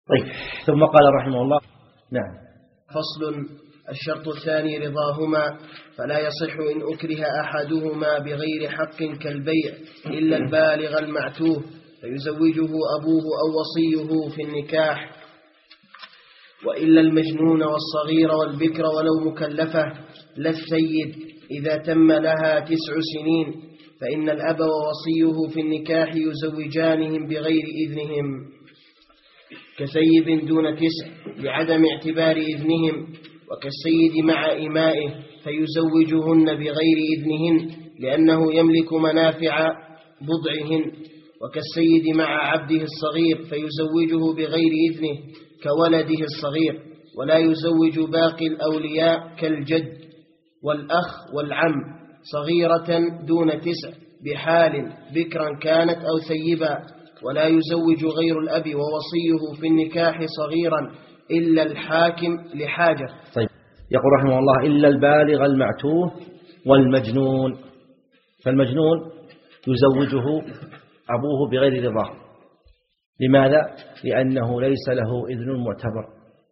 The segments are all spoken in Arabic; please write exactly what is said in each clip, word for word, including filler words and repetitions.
طيب ثم قال رحمه الله نعم. فصل. الشرط الثاني رضاهما، فلا يصح إن أكره أحدهما بغير حق كالبيع إلا البالغ المعتوه فيزوجه أبوه أو وصيه في النكاح، وإلا المجنون والصغير والبكر ولو مكلفة، لا السيد إذا تم لها تسع سنين، فإن الأب ووصيه في النكاح يزوجانهم بغير إذنهم، كسيب دون تسع لعدم اعتبار إذنهم، وكالسيد مع إمائه فيزوجهن بغير إذنهن لأنه يملك منافع بضعهن، وكالسيد مع عبده الصغير فيزوجه بغير إذنه كولده الصغير، ولا يزوج باقي الأولياء كالجد والأخ والعم صغيرة دون تسع بحال بكرا كانت أو ثيبا، ولا يزوج غير الأب ووصيه في النكاح صغيرا إلا الحاكم لحاجة. طيب يقول رحمه الله إلا البالغ المعتوه والمجنون، فالمجنون يزوجه أبوه بغير رضاه. لماذا؟ لأنه ليس له إذن معتبر،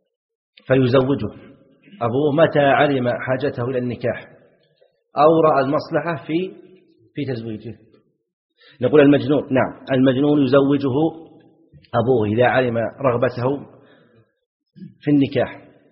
فيزوجه أبوه متى علم حاجته إلى النكاح أو رأى المصلحة في في تزويجه. نقول المجنون نعم المجنون يزوجه أبوه إذا علم رغبته في النكاح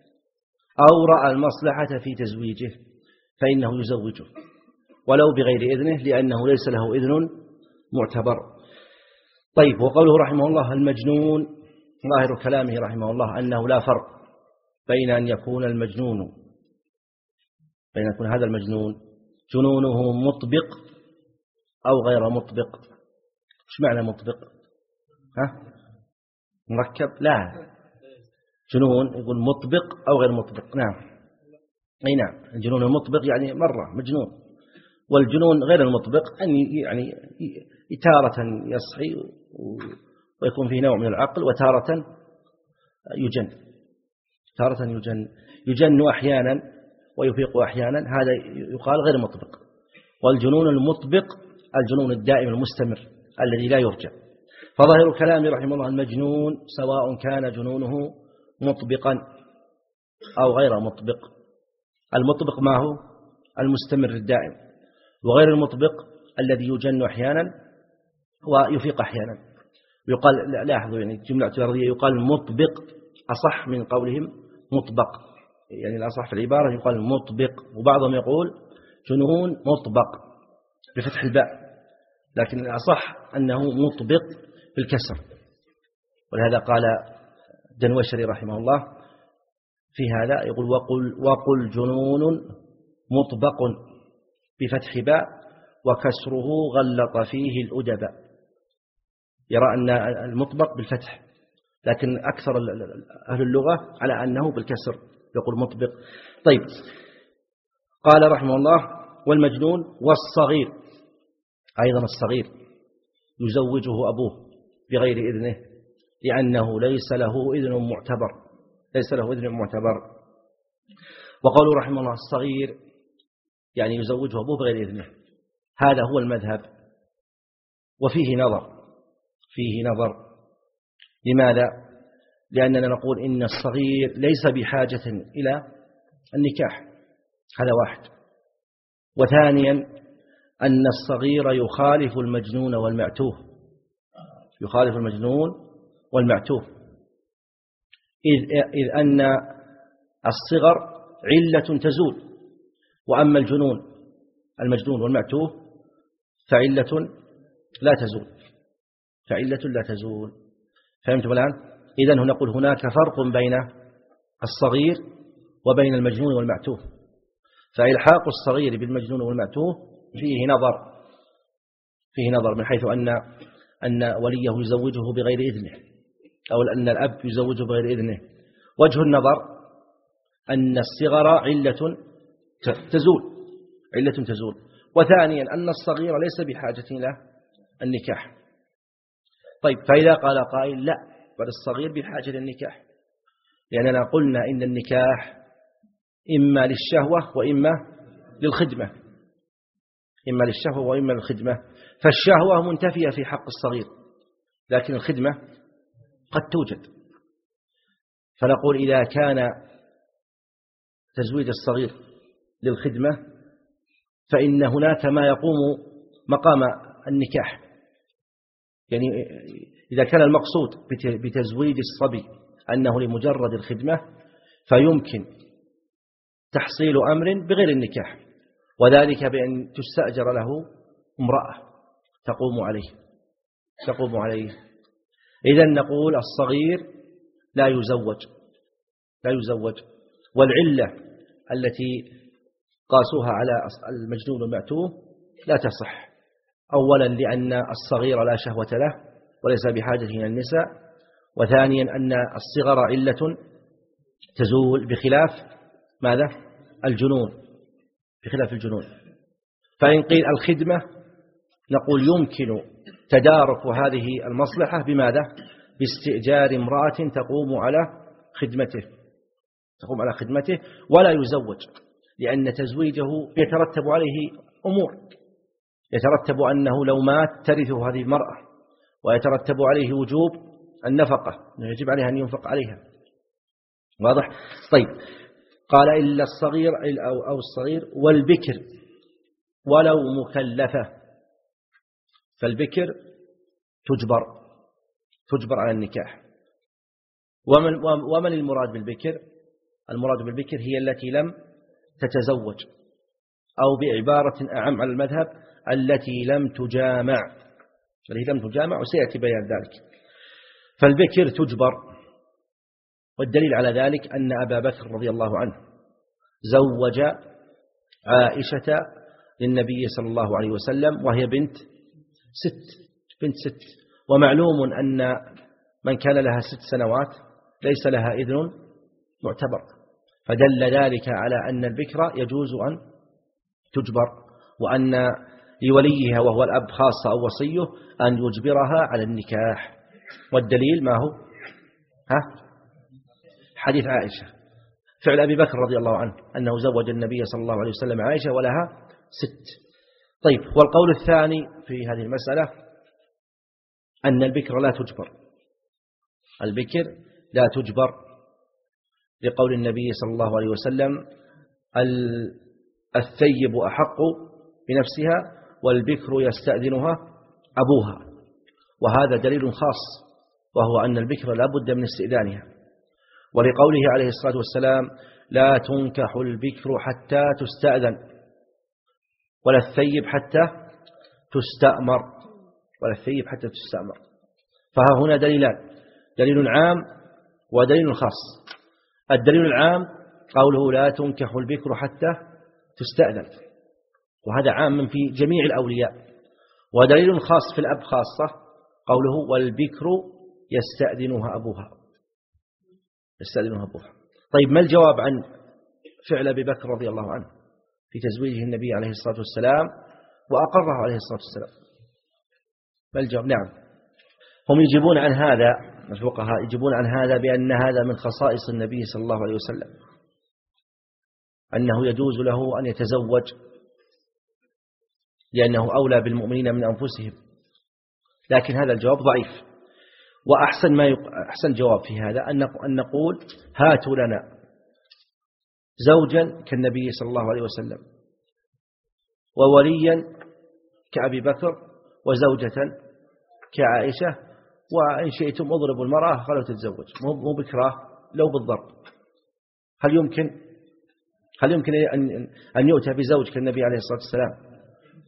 أو رأى المصلحة في تزويجه فإنه يزوجه ولو بغير إذنه لأنه ليس له إذن معتبر. طيب وقوله رحمه الله المجنون، ظاهر كلامه رحمه الله أنه لا فرق بين أن يكون المجنون بين أن يكون هذا المجنون جنونه مطبق أو غير مطبق. إيش معنى مطبق؟ ها؟ مركب؟ لا، جنون يقول مطبق أو غير مطبق. نعم أي نعم، الجنون المطبق يعني مرة مجنون، والجنون غير المطبق أن يعني تارة يصحي ويكون فيه نوع من العقل وتارة يجن تارة يجن يجن أحيانا ويفيق أحيانا، هذا يقال غير مطبق. والجنون المطبق الجنون الدائم المستمر الذي لا يرجع. فظاهر كلامه رحمه الله المجنون سواء كان جنونه مطبقا أو غير مطبق. المطبق ما هو؟ المستمر الدائم، وغير المطبق الذي يجن أحيانا ويفيق أحيانا. يقال لاحظوا يعني جملة اعتراضية يقال مطبق أصح من قولهم مطبق، يعني الأصح في العبارة يقال مطبق، وبعضهم يقول جنون مطبق بفتح الباء، لكن الأصح أنه مطبق بالكسر. ولهذا قال دنوشري رحمه الله في هذا يقول وقل, وقل جنون مطبق بفتح باء وكسره غلط فيه الأدباء. يرى أن المطبق بالفتح، لكن أكثر أهل اللغة على أنه بالكسر يقول مطبق. طيب قال رحمه الله والمجنون والصغير، أيضا الصغير يزوجه أبوه بغير إذنه لأنه ليس له إذن معتبر ليس له إذن معتبر. وقالوا رحمه الله الصغير يعني يزوجه أبوه بغير إذنه، هذا هو المذهب وفيه نظر فيه نظر لماذا؟ لأننا نقول إن الصغير ليس بحاجة إلى النكاح، هذا واحد. وثانيا أن الصغير يخالف المجنون والمعتوه يخالف المجنون والمعتوه إذ, إذ أن الصغر علة تزول، وأما الجنون المجنون والمعتوه فعلة لا تزول فعلة لا تزول فهمتم الآن؟ إذن نقول هناك فرق بين الصغير وبين المجنون والمعتوه، فإلحاق الصغير بالمجنون والمعتوه فيه نظر فيه نظر من حيث أن أن وليه يزوجه بغير إذنه أو أن الأب يزوجه بغير إذنه. وجه النظر أن الصغر علة تزول علة تزول وثانيا أن الصغير ليس بحاجة إلى النكاح. طيب فإذا قال قائل لا، بل الصغير بحاجة للنكاح، لأننا قلنا إن النكاح إما للشهوة وإما للخدمة إما للشهوة وإما للخدمة فالشهوة منتفية في حق الصغير، لكن الخدمة قد توجد فنقول إذا كان تزويج الصغير للخدمة فإن هناك ما يقوم مقام النكاح. يعني إذا كان المقصود بتزويج الصبي أنه لمجرد الخدمة فيمكن تحصيل أمر بغير النكاح، وذلك بأن تستأجر له امرأة تقوم عليه تقوم عليه إذن نقول الصغير لا يزوج لا يزوج والعلة التي قاسوها على المجنون المعتوه لا تصح. أولا لأن الصغير لا شهوة له وليس بحاجة إلى النساء، وثانيا أن الصغر علة تزول بخلاف ماذا؟ الجنون، بخلاف الجنون. فإن قيل الخدمة نقول يمكن تدارك هذه المصلحة بماذا؟ باستئجار امرأة تقوم على خدمته تقوم على خدمته ولا يزوج، لأن تزويجه يترتب عليه أمور، يترتب أنه لو مات ترثه هذه المرأة، ويترتب عليه وجوب النفقة، يجب عليها أن ينفق عليها. واضح؟ طيب، قال إلا الصغير أو الصغير والبكر ولو مكلفة، فالبكر تجبر تجبر على النكاح. ومن, ومن المراد بالبكر؟ المراد بالبكر هي التي لم تتزوج، أو بعبارة أعم على المذهب التي لم تجامع التي لم تجامع وسيأتي بيان ذلك. فالبكر تجبر، والدليل على ذلك أن أبا بكر رضي الله عنه زوج عائشة للنبي صلى الله عليه وسلم وهي بنت ست بنت ست ومعلوم أن من كان لها ست سنوات ليس لها إذن معتبر، فدل ذلك على أن البكر يجوز أن تجبر، وأن لوليها وهو الأب خاصة أو وصيه أن يجبرها على النكاح. والدليل ما هو؟ ها؟ حديث عائشة، فعل أبي بكر رضي الله عنه أنه زوج النبي صلى الله عليه وسلم عائشة ولها ست. طيب، والقول الثاني في هذه المسألة أن البكر لا تجبر البكر لا تجبر لقول النبي صلى الله عليه وسلم الثيب أحق بنفسها والبكر يستأذنها أبوها، وهذا دليل خاص، وهو أن البكر لا بد من استئذانها، ولقوله عليه الصلاة والسلام لا تنكح البكر حتى تستأذن ولا الثيب حتى تستأمر ولا الثيب حتى تستأمر. فها هنا دليلان، دليل عام ودليل خاص. الدليل العام قوله لا تنكح البكر حتى تستأذن، وهذا عام في جميع الأولياء. ودليل خاص في الأب خاصة قوله والبكر يستأذنها أبوها يستأذنها أبوها. طيب، ما الجواب عن فعل أبي بكر رضي الله عنه في تزويجه النبي عليه الصلاة والسلام وأقره عليه الصلاة والسلام؟ ما الجواب؟ نعم، هم يجيبون عن هذا، الفقهاء يجيبون عن هذا بأن هذا من خصائص النبي صلى الله عليه وسلم، أنه يجوز له أن يتزوج لأنه أولى بالمؤمنين من أنفسهم. لكن هذا الجواب ضعيف، وأحسن ما يق... أحسن جواب في هذا أن نقول هاتوا لنا زوجا كالنبي صلى الله عليه وسلم، ووليا كأبي بكر، وزوجة كعائشة، وإن شئتم اضربوا المرأة خلوا تتزوج، مو بكراه لو بالضرب. هل يمكن هل يمكن أن أن يؤتى بزوج كالنبي عليه الصلاة والسلام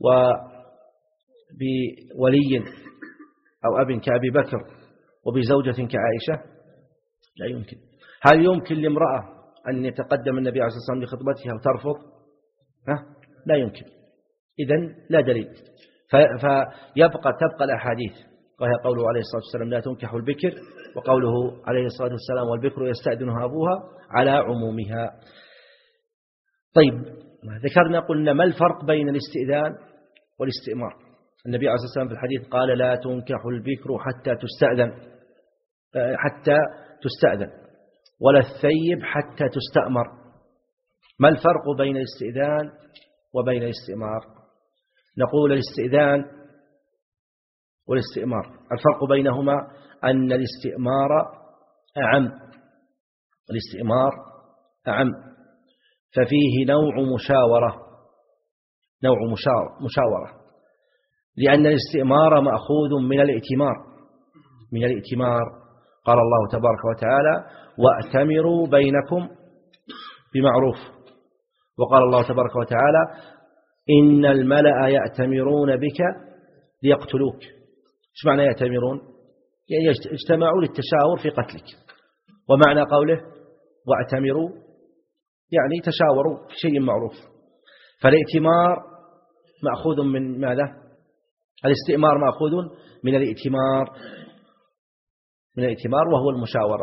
وبولي أو أب كأبي بكر وبزوجة كعائشة؟ لا يمكن. هل يمكن لامرأة أن يتقدم النبي عليه الصلاة والسلام لخطبتها وترفض؟ ها؟ لا يمكن. إذن لا دليل. فيبقى تبقى الأحاديث، وهي قوله عليه الصلاة والسلام لا تنكح البكر، وقوله عليه الصلاة والسلام والبكر يستأذنها أبوها على عمومها. طيب، ذكرنا قلنا ما الفرق بين الاستئذان والاستئمار؟ النبي عليه الصلاة والسلام في الحديث قال لا تنكح البكر حتى تستأذن حتى تستأذن ولا الثيب حتى تستأمر. ما الفرق بين الاستئذان وبين الاستئمار؟ نقول الاستئذان والاستئمار الفرق بينهما أن الاستئمار أعم الاستئمار أعم، ففيه نوع مشاورة نوع مشاورة لأن الاستئمار مأخوذ من الائتمار من الائتمار قال الله تبارك وتعالى وأتمروا بينكم بمعروف، وقال الله تبارك وتعالى إن الملأ يأتمرون بك ليقتلوك. ايش معنى يأتمرون؟ يعني اجتمعوا للتشاور في قتلك. ومعنى قوله واعتمروا يعني تشاوروا في شيء معروف. فالائتمار مأخوذ من ماذا؟ الاستئمار مأخوذ من الائتمار من الائتمار وهو المشاورة.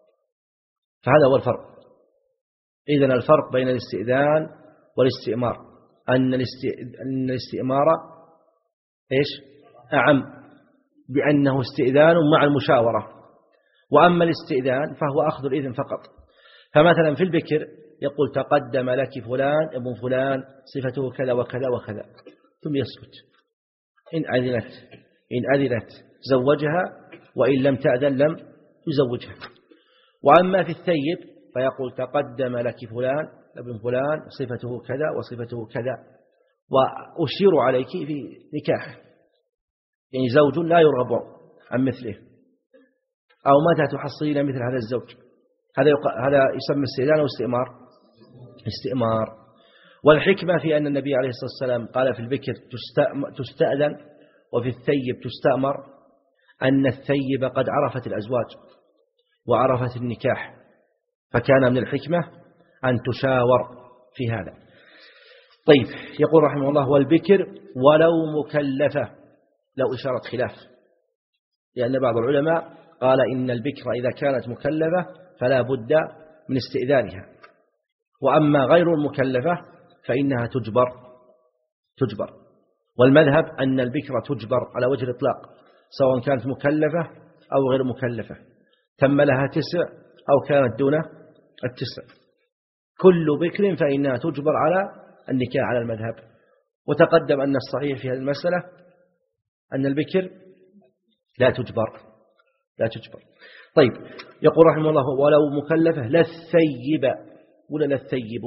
فهذا هو الفرق. إذن الفرق بين الاستئذان والاستئمار أن الاستئمار إيش؟ أعم بأنه استئذان مع المشاورة، وأما الاستئذان فهو أخذ الإذن فقط. فمثلا في البكر يقول تقدم لك فلان ابن فلان صفته كذا وكذا وكذا، ثم يسكت. إن أذنت إن أذنت زوجها، وإن لم تأذن لم يزوجها. وأما في الثيب فيقول تقدم لك فلان ابن فلان صفته كذا وصفته كذا، وأشير عليك في نكاح، يعني زوج لا يرغب عن مثله، أو متى تحصلين مثل هذا الزوج. هذا هذا يسمى استئذان أو استئمار؟ استئمار. والحكمة في أن النبي عليه الصلاة والسلام قال في البكر تستأذن وفي الثيب تستأمر أن الثيب قد عرفت الأزواج وعرفت النكاح، فكان من الحكمة أن تشاور في هذا. طيب، يقول رحمه الله والبكر ولو مكلفة، لو إشارة خلاف، لأن بعض العلماء قال إن البكر إذا كانت مكلفة فلا بد من استئذانها، وأما غير المكلفة فإنها تجبر تجبر والمذهب أن البكر تجبر على وجه الإطلاق، سواء كانت مكلفة أو غير مكلفة، تم لها تسع أو كانت دون التسع، كل بكر فإنها تجبر على النكاح على المذهب. وتقدم أن الصحيح في هذه المسألة أن البكر لا تجبر لا تجبر. طيب، يقول رحمه الله ولو مكلفة لا الثيب ولا لا الثيب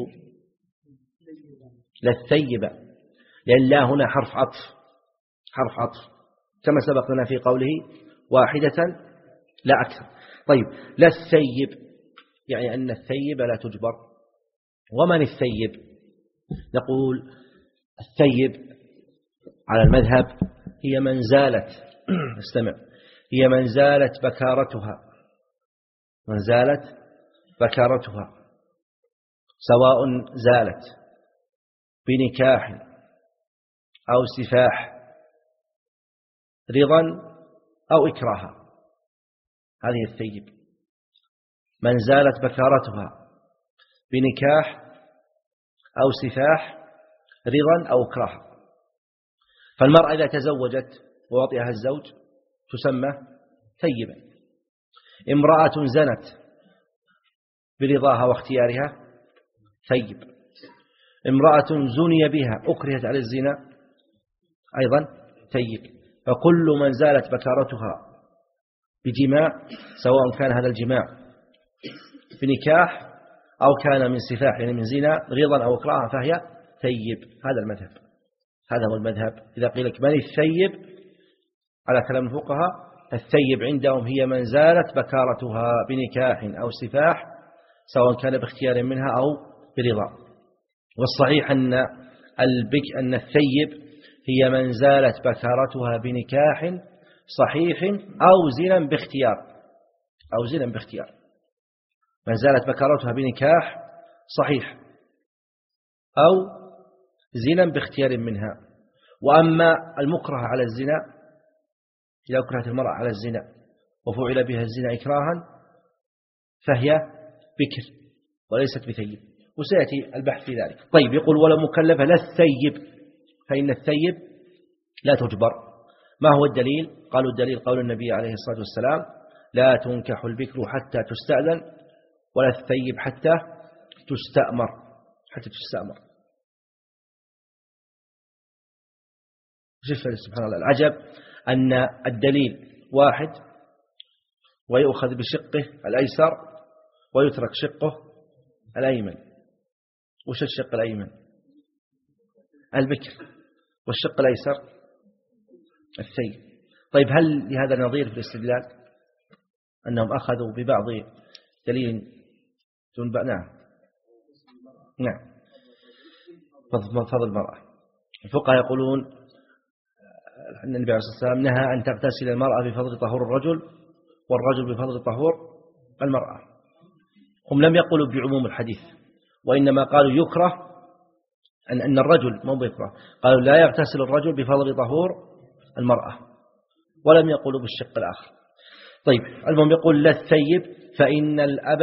لا الثيب، لأن لا هنا حرف عطف حرف عطف كما سبق لنا في قوله واحدة لا أكثر. طيب، لا الثيب يعني أن الثيب لا تجبر. ومن الثيب؟ نقول الثيب على المذهب هي من زالت استمع هي من زالت بكارتها من زالت بكارتها سواء زالت بنكاح أو سفاح رضا أو إكراها، هذه الثيب. من زالت بكارتها بنكاح أو سفاح رضا أو إكراها. فالمرأة إذا تزوجت ووطئها الزوج تسمى ثيبا. امرأة زنت برضاها واختيارها ثيب. امرأة زني بها أكرهت على الزنا أيضا ثيب. فكل من زالت بكارتها بجماع، سواء كان هذا الجماع بنكاح أو كان من سفاح يعني من زنا رضا أو إكراها، فهي ثيب. هذا المذهب هذا هو المذهب. إذا قيل لك من الثيب على كلام الفقهاء، الثيب عندهم هي من زالت بكارتها بنكاح أو سفاح، سواء كان باختيار منها أو برضا. والصحيح أن البك أن الثيب هي من زالت بكارتها بنكاح صحيح أو زنا باختيار أو زنا باختيار من زالت بكارتها بنكاح صحيح أو زنا باختيار منها. وأما المكره على الزنا، إذا أكرهت المرأة على الزنا وفعل بها الزنا إكراها فهي بكر وليست بثيب، وسيأتي البحث في ذلك. طيب، يقول ولا مكلفة لا الثيب، فإن الثيب لا تجبر. ما هو الدليل؟ قالوا الدليل قول النبي عليه الصلاة والسلام لا تنكح البكر حتى تستأذن ولا الثيب حتى تستأمر حتى تستأمر. سبحان الله العجب أن الدليل واحد ويؤخذ بشقه الأيسر ويترك شقه الأيمن. وش الشق الأيمن؟ البكر. والشق الأيسر الثيب. طيب هل لهذا نظير في الاستدلال أنهم أخذوا ببعض دليل تنبأ؟ نعم نعم فضل المرأة. الفقهاء يقولون أن النبي عليه الصلاة والسلام نهى أن تغتسل المرأة بفضل طهور الرجل والرجل بفضل طهور المرأة. هم لم يقولوا بعموم الحديث، وإنما قالوا يكره أن أن الرجل مو بيكره، قالوا لا يغتسل الرجل بفضل طهور المرأة، ولم يقولوا بالشق الآخر. طيب المهم يقول لا الثيب فإن الأب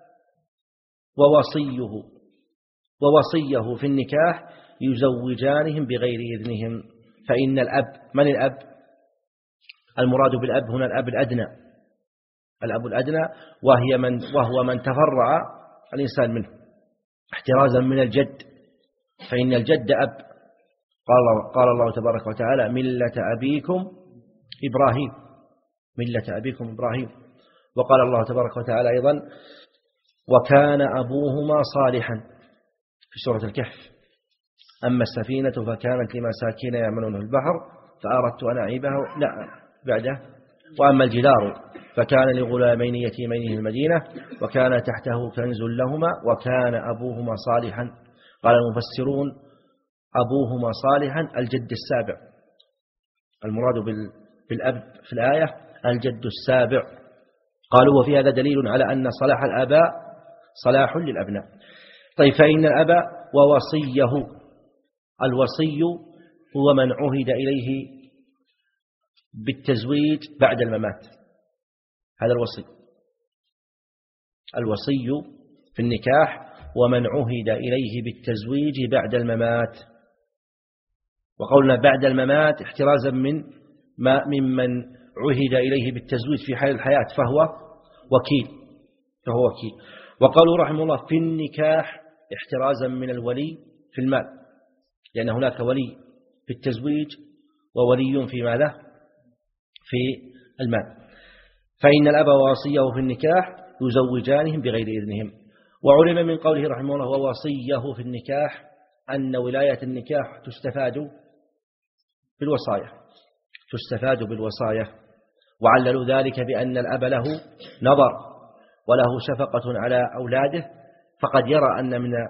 ووصيه ووصيه في النكاح يزوجانهم بغير إذنهم. فإن الأب، من الأب؟ المراد بالأب هنا الأب الأدنى، الأب الأدنى وهي من وهو من تفرع الإنسان منه احترازا من الجد، فإن الجد أب. قال الله, قال الله تبارك وتعالى ملة أبيكم إبراهيم، ملة أبيكم إبراهيم. وقال الله تبارك وتعالى أيضا وكان أبوهما صالحا في سورة الكهف أما السفينة فكانت لمساكين يعملون في البحر فأردت أن أعيبها، لا بعده وأما الجدار فكان لغلامين يتيمين في المدينة وكان تحته كنز لهما وكان أبوهما صالحا. قال المفسرون أبوهما صالحا الجد السابع، المراد بالأب في الآية الجد السابع. قالوا وفي هذا دليل على أن صلاح الآباء صلاح للأبناء. طيب فإن الأب ووصيه، الوصي هو من عهد إليه بالتزويج بعد الممات، هذا الوصي. الوصي في النكاح ومن عهد إليه بالتزويج بعد الممات. وقولنا بعد الممات احترازا من ما ممن عهد إليه بالتزويج في حال الحياة فهو وكيل، فهو وكيل. وقالوا رحمه الله في النكاح احترازا من الولي في المال، لأن هناك ولي في التزويج وولي في ماذا؟ في المال. فإن الأب ووصيه في النكاح يزوجانهم بغير إذنهم. وعلم من قوله رحمه الله ووصيه في النكاح أن ولاية النكاح تستفاد بالوصايا، تستفاد بالوصايا. وعللوا ذلك بأن الأب له نظر وله شفقة على أولاده، فقد يرى أن من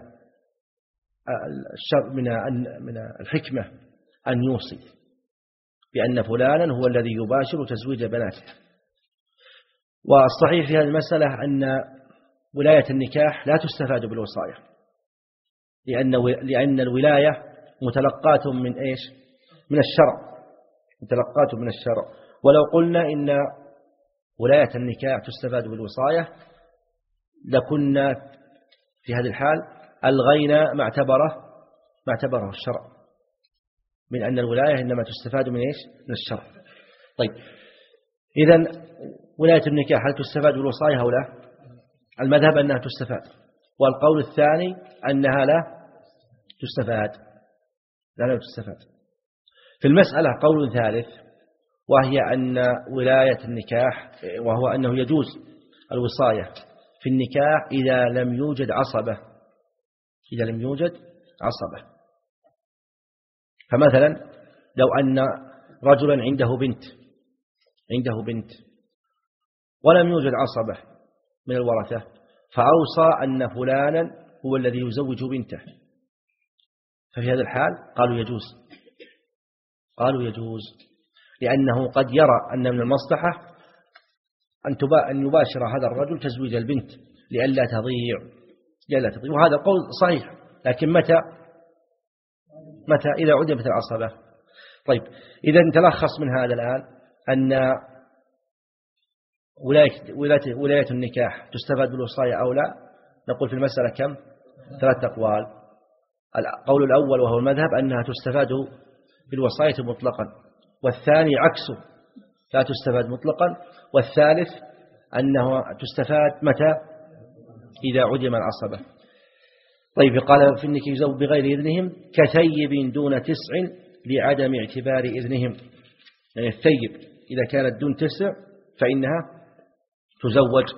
من من الحكمة أن يوصي بأن فلانا هو الذي يباشر تزويج بناته. والصحيح في هذه المسألة أن ولاية النكاح لا تستفاد بالوصايا، لأن لأن الولاية متلقاة من إيش؟ من الشرع، متلقاة من الشرع. ولو قلنا إن ولاية النكاح تستفاد بالوصاية لكنا في هذه الحال ألغينا ما اعتبره ما اعتبره الشرع من أن الولاية إنما تستفاد من إيش؟ من الشرع. طيب إذن ولاية النكاح هل تستفاد بالوصايا أو لا؟ المذهب أنها تستفاد، والقول الثاني أنها لا تستفاد، لا لا تستفاد. في المسألة قول ثالث وهي أن ولاية النكاح وهو أنه يجوز الوصاية في النكاح إذا لم يوجد عصبة، إذا لم يوجد عصبة. فمثلا لو أن رجلا عنده بنت عنده بنت ولم يوجد عصبة من الورثة فأوصى أن فلانا هو الذي يزوج بنته، ففي هذا الحال قالوا يجوز، قالوا يجوز لأنه قد يرى أن من المصلحة أن يباشر هذا الرجل تزويج البنت لئلا تضيع لئلا تضيع وهذا قول صحيح. لكن متى متى إذا عدمت العصبة. طيب إذا نتلخص من هذا الآن أن ولاية, ولاية, ولاية النكاح تستفاد بالوصاية أو لا. نقول في المسألة كم؟ ثلاث أقوال. القول الأول وهو المذهب أنها تستفاد بالوصاية مطلقا، والثاني عكسه لا تستفاد مطلقا، والثالث أنه تستفاد متى؟ إذا عدم العصبة. طيب قال في النكاح يزوج بغير إذنهم كثيب دون تسع لعدم اعتبار إذنهم، يعني الثيب إذا كانت دون تسع فإنها تزوج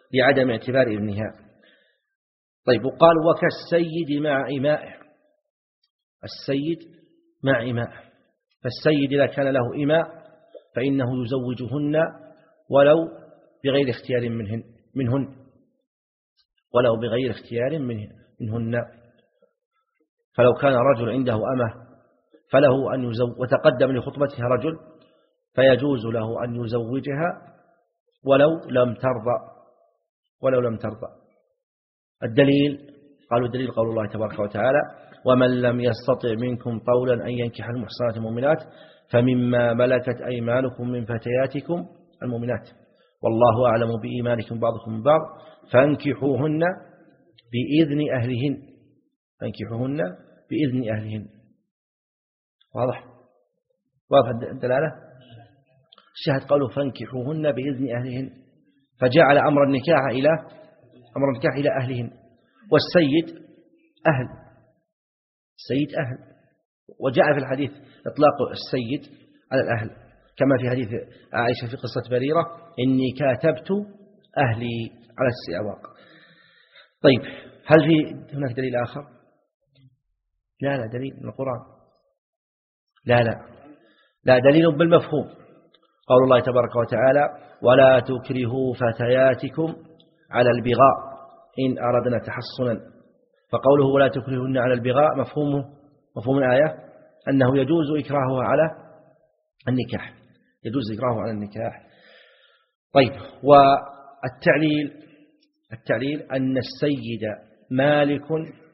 لعدم اعتبار ابنها. طيب وقال وكالسيد مع إمائه، السيد مع إمائه، فالسيد إذا كان له إماء فإنه يزوجهن ولو بغير اختيار منهن, منهن ولو بغير اختيار منهن. فلو كان رجل عنده أمه فله أن يزوج، وتقدم لخطبتها رجل، فيجوز له أن يزوجها ولو لم ترضى ولو لم ترضى. الدليل قالوا الدليل قول الله تبارك وتعالى ومن لم يستطع منكم طولا أن ينكح المحصنات المؤمنات فمما ملكت أيمانكم من فتياتكم المؤمنات والله أعلم بإيمانكم بعضكم من بعض فانكحوهن بإذن أهلهن، فانكحوهن بإذن أهلهن. واضح واضح الدلالة. الشاهد قالوا فانكحوهن بإذن أهلهن، فجعل أمر النكاح إلى أمر النكاح إلى أهلهن. والسيد أهل، السيد أهل، وجاء في الحديث إطلاق السيد على الأهل كما في حديث عائشة في قصة بريرة إني كاتبت أهلي على السواق. طيب هل في هناك دليل آخر؟ لا لا دليل من القرآن، لا لا لا دليل بالمفهوم. قول الله تبارك وتعالى ولا تكرهوا فتياتكم على البغاء إن أردنا تحصنا، فقوله ولا تكرهن على البغاء مفهومه مفهوم الآية أنه يجوز إكراهها على النكاح، يجوز إكراهها على النكاح. طيب والتعليل التعليل أن السيد مالك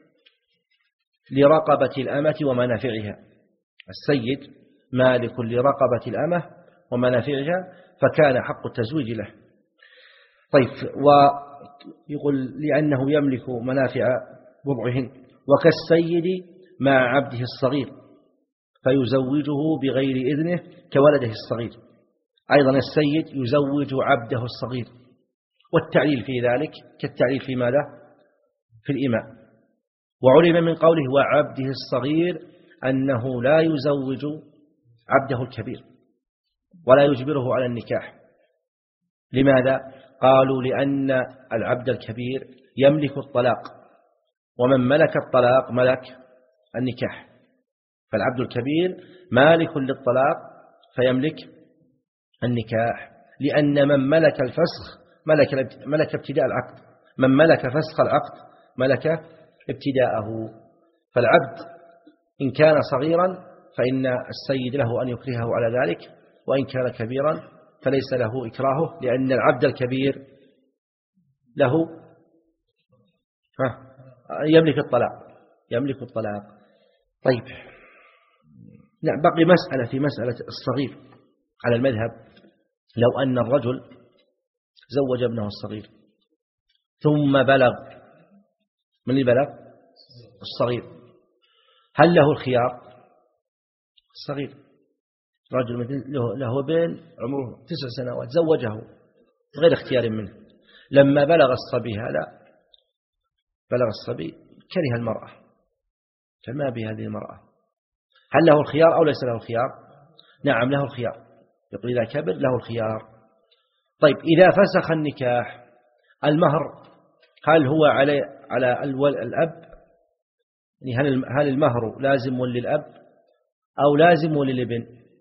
لرقبة الأمة ومنافعها، السيد مالك لرقبة الأمة ومنافعها فكان حق التزويج له. طيب ويقول لأنه يملك منافع بضعهن وكالسيد مع عبده الصغير فيزوجه بغير إذنه كولده الصغير، أيضا السيد يزوج عبده الصغير. والتعليل في ذلك كالتعليل في ماذا؟ في الإماء. وعلم من قوله وعبده الصغير أنه لا يزوج عبده الكبير ولا يجبره على النكاح. لماذا؟ قالوا لأن العبد الكبير يملك الطلاق، ومن ملك الطلاق ملك النكاح، فالعبد الكبير مالك للطلاق فيملك النكاح، لأن من ملك الفسخ ملك ملك ابتداء العقد، من ملك فسخ العقد ملك ابتداءه. فالعبد إن كان صغيرا فإن السيد له أن يكرهه على ذلك، وإن كان كبيرا فليس له إكراهه، لأن العبد الكبير له يملك الطلاق يملك الطلاق. طيب نعم بقي مسألة في مسألة الصغير على المذهب. لو أن الرجل زوج ابنه الصغير ثم بلغ، من اللي بلغ؟ الصغير، هل له الخيار؟ الصغير رجل مثل له بين عمره تسع سنوات زوجه غير اختيار منه، لما بلغ الصبي هذا بلغ الصبي كره المرأة، فما بهذه المرأة، هل له الخيار أو ليس له الخيار؟ نعم له الخيار، يقول إذا كبر له الخيار. طيب إذا فسخ النكاح المهر هل هو على على الأب؟ يعني هل هل المهر لازم للأب أو لازم للابن؟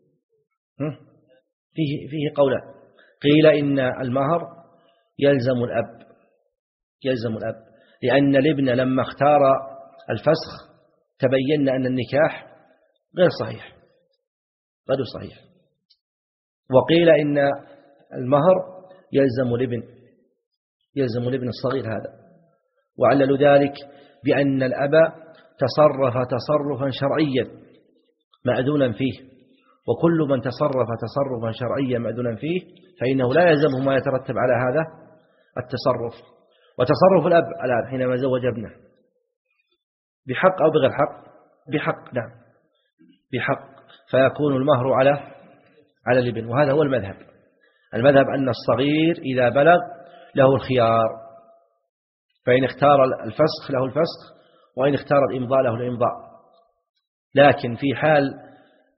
فيه فيه قولان. قيل إن المهر يلزم الأب يلزم الأب لأن الابن لما اختار الفسخ تبين أن النكاح غير صحيح غير صحيح. وقيل إن المهر يلزم الابن يلزم الابن الصغير هذا، وعلل ذلك بأن الأب تصرف تصرفا شرعيا مأذونا فيه، وكل من تصرف تصرفا شرعيا مأذونا فيه فإنه لا يلزمه ما يترتب على هذا التصرف. وتصرف الأب الآن حينما زوج ابنه بحق أو بغير حق؟ بحق، نعم بحق، فيكون المهر على على الابن، وهذا هو المذهب. المذهب أن الصغير إذا بلغ له الخيار، فإن اختار الفسخ له الفسخ، وإن اختار الإمضاء له الإمضاء، لكن في حال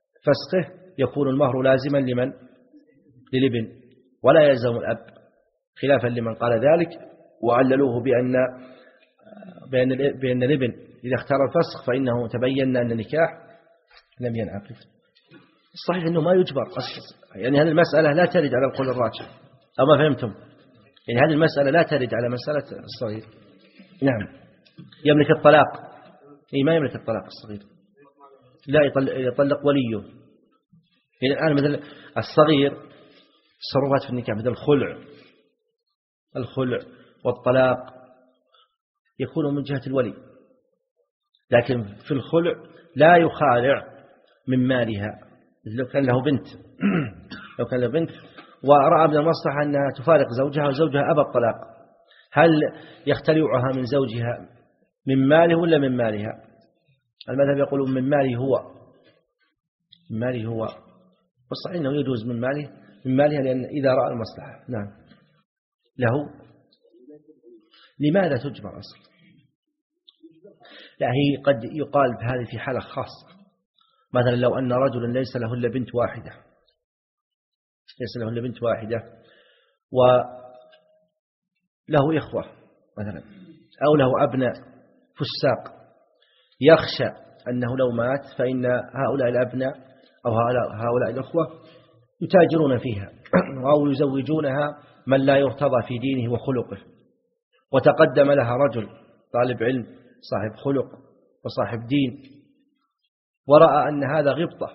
فسخه يكون المهر لازما لمن؟ للابن، ولا يلزم الأب خلافا لمن قال ذلك وعللوه بأن بأن بأن الابن إذا اختار الفسخ فإنه تبين أن النكاح لم ينعقد. الصحيح أنه ما يجبر أصلا، يعني هذه المسألة لا ترد على القول الراجح، أو ما فهمتم؟ يعني هذه المسألة لا ترد على مسألة الصغير. نعم يملك الطلاق، إيه ما يملك الطلاق الصغير، لا يطلق وليه. يعني الآن مثل الصغير تصرفات في النكاح مثل الخلع الخلع والطلاق يكون من جهة الولي، لكن في الخلع لا يخالع من مالها. لو كان له بنت لو كان له بنت ورأى من المصلحة أنها تفارق زوجها وزوجها أبى الطلاق، هل يختلعها من زوجها من ماله ولا من مالها؟ المذهب يقول من ماله هو من ماله هو والصحيح أنه يجوز من ماله من مالها لأن إذا رأى المصلحة. نعم له. لماذا تجبر أصلا؟ لا هي قد يقال بهذه في حالة خاصة، مثلا لو أن رجلا ليس له إلا بنت واحدة ليس له إلا بنت واحدة وله إخوة مثلا أو له أبناء فساق، يخشى أنه لو مات فإن هؤلاء الأبناء أو هؤلاء الأخوة يتاجرون فيها أو يزوجونها من لا يرتضى في دينه وخلقه، وتقدم لها رجل طالب علم صاحب خلق وصاحب دين ورأى أن هذا غبطة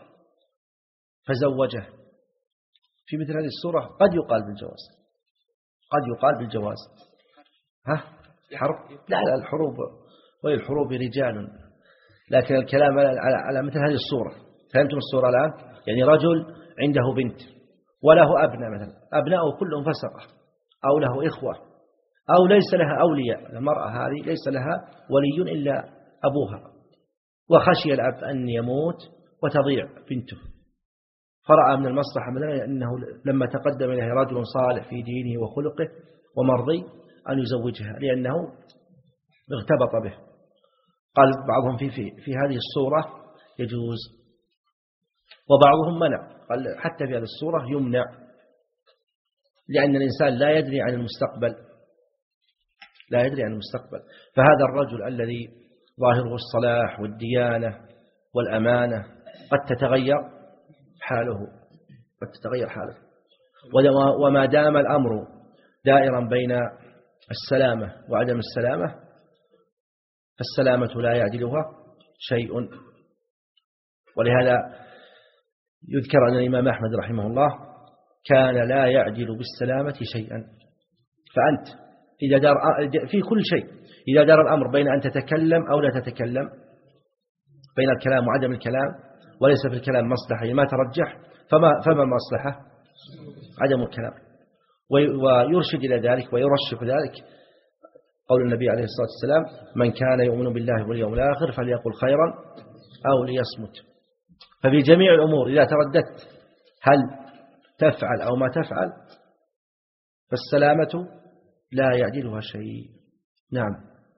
فزوجه. في مثل هذه الصورة قد يقال بالجواز قد يقال بالجواز ها حرب لا لا الحروب والحروب رجال، لكن الكلام على مثل هذه الصورة. فهمتم الصورة الآن؟ يعني رجل عنده بنت وله أبناء مثلا أبناءه كلهم فسقة أو له إخوة أو ليس لها أولياء، المرأة هذه ليس لها ولي إلا أبوها، وخشي الأب أن يموت وتضيع بنته، فرأى من المصلحة مثلا أنه لما تقدم إليه رجل صالح في دينه وخلقه ومرضي أن يزوجها لأنه اغتبط به. قال بعضهم في, في, في هذه الصورة يجوز وبعضهم منع، قال حتى في هذه الصورة يمنع لأن الإنسان لا يدري عن المستقبل لا يدري عن المستقبل. فهذا الرجل الذي ظاهره الصلاح والديانة والأمانة قد تتغير حاله قد تتغير حاله وما دام الأمر دائرا بين السلامة وعدم السلامة فالسلامة لا يعدلها شيء. ولهذا يذكر أن الإمام أحمد رحمه الله كان لا يعدل بالسلامة شيئا. فأنت إذا دار في كل شيء إذا دار الأمر بين أن تتكلم أو لا تتكلم، بين الكلام وعدم الكلام وليس في الكلام مصلحة ما ترجح، فما فما المصلحة؟ عدم الكلام. ويرشد إلى ذلك ويرشح ذلك قول النبي عليه الصلاة والسلام من كان يؤمن بالله واليوم الآخر فليقل خيرا أو ليصمت. ففي جميع الأمور إذا ترددت هل تفعل أو ما تفعل فالسلامة لا يعدلها شيء. نعم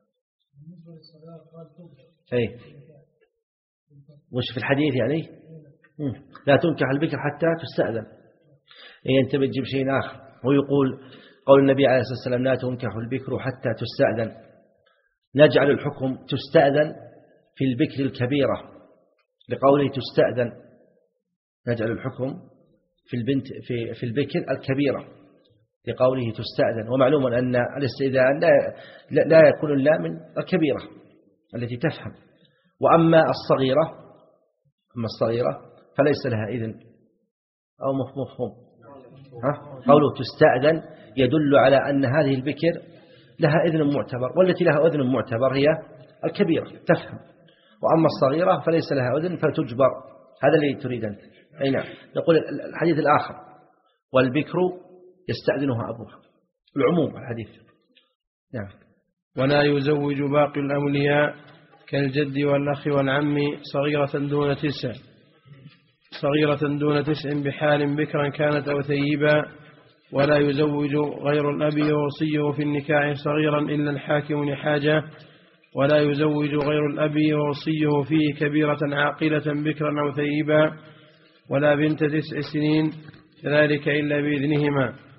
أي وش في الحديث يعني لا تنكح البكر حتى تستأذن. إيه أنت بتجيب شيء آخر. هو يقول قول النبي عليه الصلاة والسلام لا تنكح البكر حتى تستأذن، نجعل الحكم تستأذن في البكر الكبيرة لقوله تستأذن، نجعل الحكم في البنت في في البكر الكبيرة لقوله تستأذن. ومعلوم أن الاستئذان لا لا يكون إلا من الكبيرة التي تفهم. وأما الصغيرة أما الصغيرة فليس لها إذن أو مفهوم. ها قوله تستأذن يدل على أن هذه البكر لها إذن معتبر، والتي لها إذن معتبر هي الكبيرة تفهم. وأما الصغيرة فليس لها إذن فتجبر. هذا اللي تريد أنت. أي نعم. يقول الحديث الآخر والبكر يستأذنها أبوها، العموم الحديث. نعم. ولا يزوج باقي الأولياء كالجد والأخ والعم صغيرة دون تسع صغيرة دون تسع بحال بكرا كانت أو ثيبا. ولا يزوج غير الأب ووصيه في النكاح صغيرا إلا الحاكم لحاجة. ولا يزوج غير الأب ووصيه فيه كبيرة عاقلة بكرا أو ثيبا ولا بنت تسع سنين كذلك إلا بإذنهما.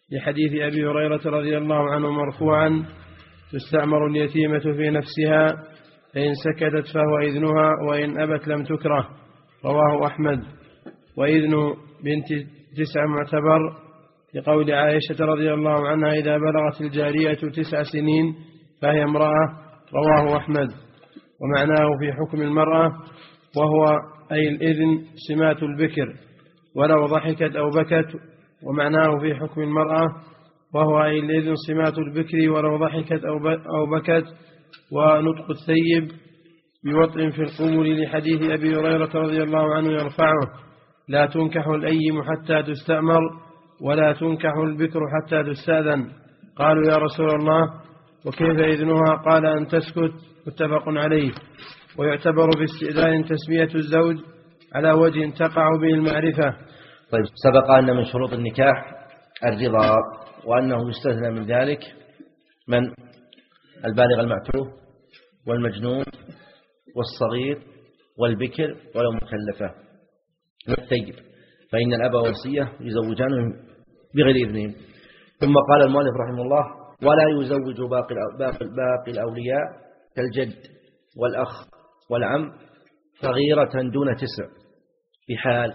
لحديث أبي هريرة رضي الله عنه مرفوعا: تستعمر اليتيمة في نفسها، فإن سكتت فهو إذنها، وإن أبت لم تكره. رواه أحمد. وإذن بنت تسع معتبر، لقول عائشة رضي الله عنها: إذا بلغت الجارية تسع سنين فهي امرأة. رواه أحمد. ومعناه في حكم المرأة، وهو أي الإذن سمات البكر ولو ضحكت أو بكت. ومعناه في حكم المرأة، وهو أي الإذن سمات البكر ولو ضحكت أو بكت. ونطق الثيب بوطء في القبل، لحديث أبي هريرة رضي الله عنه يرفعه: لا تنكح الأيم حتى تستأمر، ولا تنكح البكر حتى تستأذن. قالوا: يا رسول الله، وكيف إذنها؟ قال: أن تسكت. متفق عليه. ويعتبر في استئذان تسمية الزوج على وجه تقع به المعرفة. طيب، سبق أن من شروط النكاح الرضا، وأنه يستثنى من ذلك من البالغ المعتوه والمجنون والصغير والبكر ولو مكلفة والثيب، فإن الأب والوصية يزوجانهم بغير إذنهم. ثم قال المؤلف رحمه الله: ولا يزوج باقي باقي الأولياء كالجد والأخ والعم صغيرة دون تسع، في حال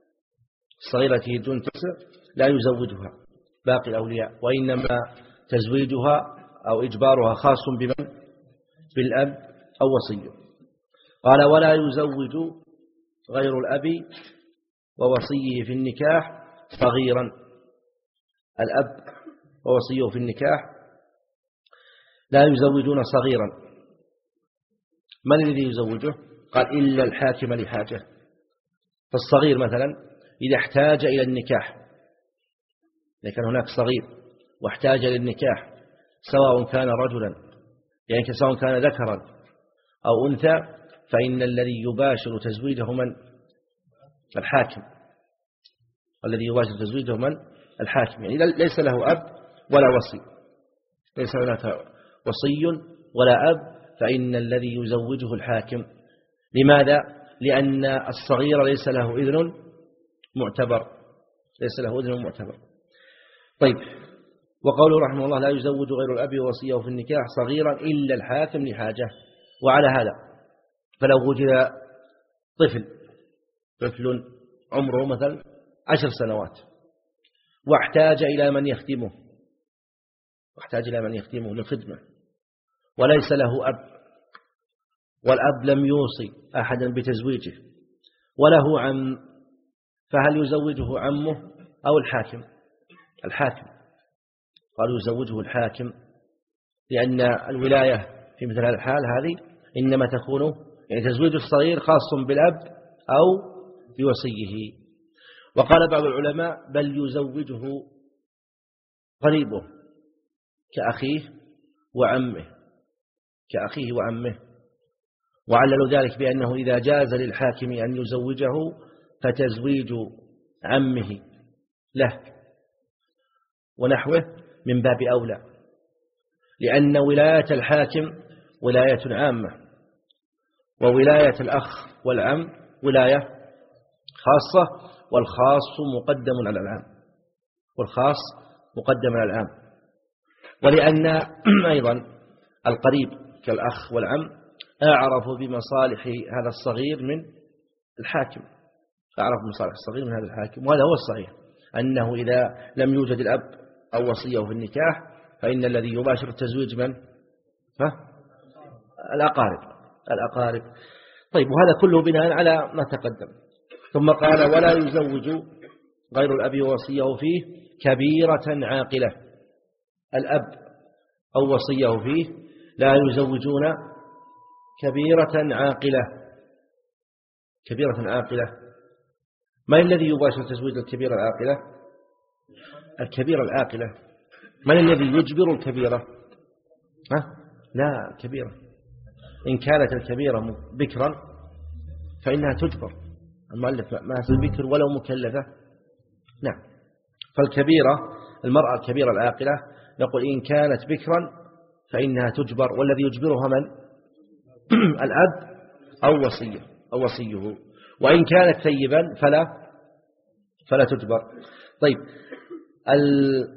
صغيرة دون تسع لا يزوجها باقي الأولياء، وإنما تزويجها أو إجبارها خاص بمن؟ بالأب أو وصيه. قال: ولا يزوج غير الأب ووصيه في النكاح صغيرا. الأب ووصيه في النكاح لا يزوجون صغيرا. من الذي يزوجه؟ قال: إلا الحاكم لحاجة. فالصغير مثلا إذا احتاج إلى النكاح، إذا كان هناك صغير واحتاج للنكاح، سواء كان رجلا يعني سواء كان ذكرا أو أنثى، فإن الذي يباشر تزويجه من؟ الحاكم. الذي يباشر تزويجه من؟ الحاكم. يعني ليس له أب ولا وصي، ليس هناك وصي ولا أب، فإن الذي يزوجه الحاكم. لماذا؟ لأن الصغير ليس له إذن معتبر، ليس له إذن معتبر. طيب، وقوله رحمه الله: لا يزوج غير الأب ووصيه في النكاح صغيرا إلا الحاكم لحاجة. وعلى هذا فلو وجد طفل طفل عمره مثلا عشر سنوات واحتاج إلى من يخدمه واحتاج إلى من يخدمه للخدمة، وليس له أب، والأب لم يوصي أحدا بتزويجه، وله عم، فهل يزوجه عمه أو الحاكم؟ الحاكم. قالوا يزوجه الحاكم، لأن الولاية في مثل هذا الحال هذه إنما تكون يعني تزويج الصغير خاص بالأب أو بوصيه. وقال بعض العلماء: بل يزوجه قريبه كأخيه وعمه كأخيه وعمه وعللوا ذلك بأنه إذا جاز للحاكم أن يزوجه فتزويج عمه له ونحوه من باب أولى، لأن ولاية الحاكم ولاية عامة، وولاية الأخ والعم ولاية خاصة، والخاص مقدم على العام والخاص مقدم على العام. ولأن أيضا القريب كالأخ والعم أعرف بمصالح هذا الصغير من الحاكم، أعرف بمصالح الصغير من هذا الحاكم. وهذا هو الصحيح، أنه إذا لم يوجد الأب أو وصيه في النكاح فإن الذي يباشر التزويج من؟ الأقارب الأقارب طيب، وهذا كله بناء على ما تقدم. ثم قال: ولا يزوج غير الأب ووصيه فيه كبيرة عاقلة. الأب أو وصيه فيه لا يزوجون كبيرة عاقلة. كبيرة عاقلة، من الذي يباشر تزويج الكبيرة العاقلة؟ الكبيرة العاقلة. من الذي يجبر الكبيرة؟ ها؟ لا، الكبيرة. إن كانت الكبيرة بكرا فإنها تجبر. المؤلف ما البكر ولو مكلفة. نعم، فالكبيرة المرأة الكبيرة العاقلة نقول إن كانت بكرا فإنها تجبر، والذي يجبرها من؟ الأب أو وصيه أو وصيه. وإن كانت ثيبا فلا فلا تجبر. طيب،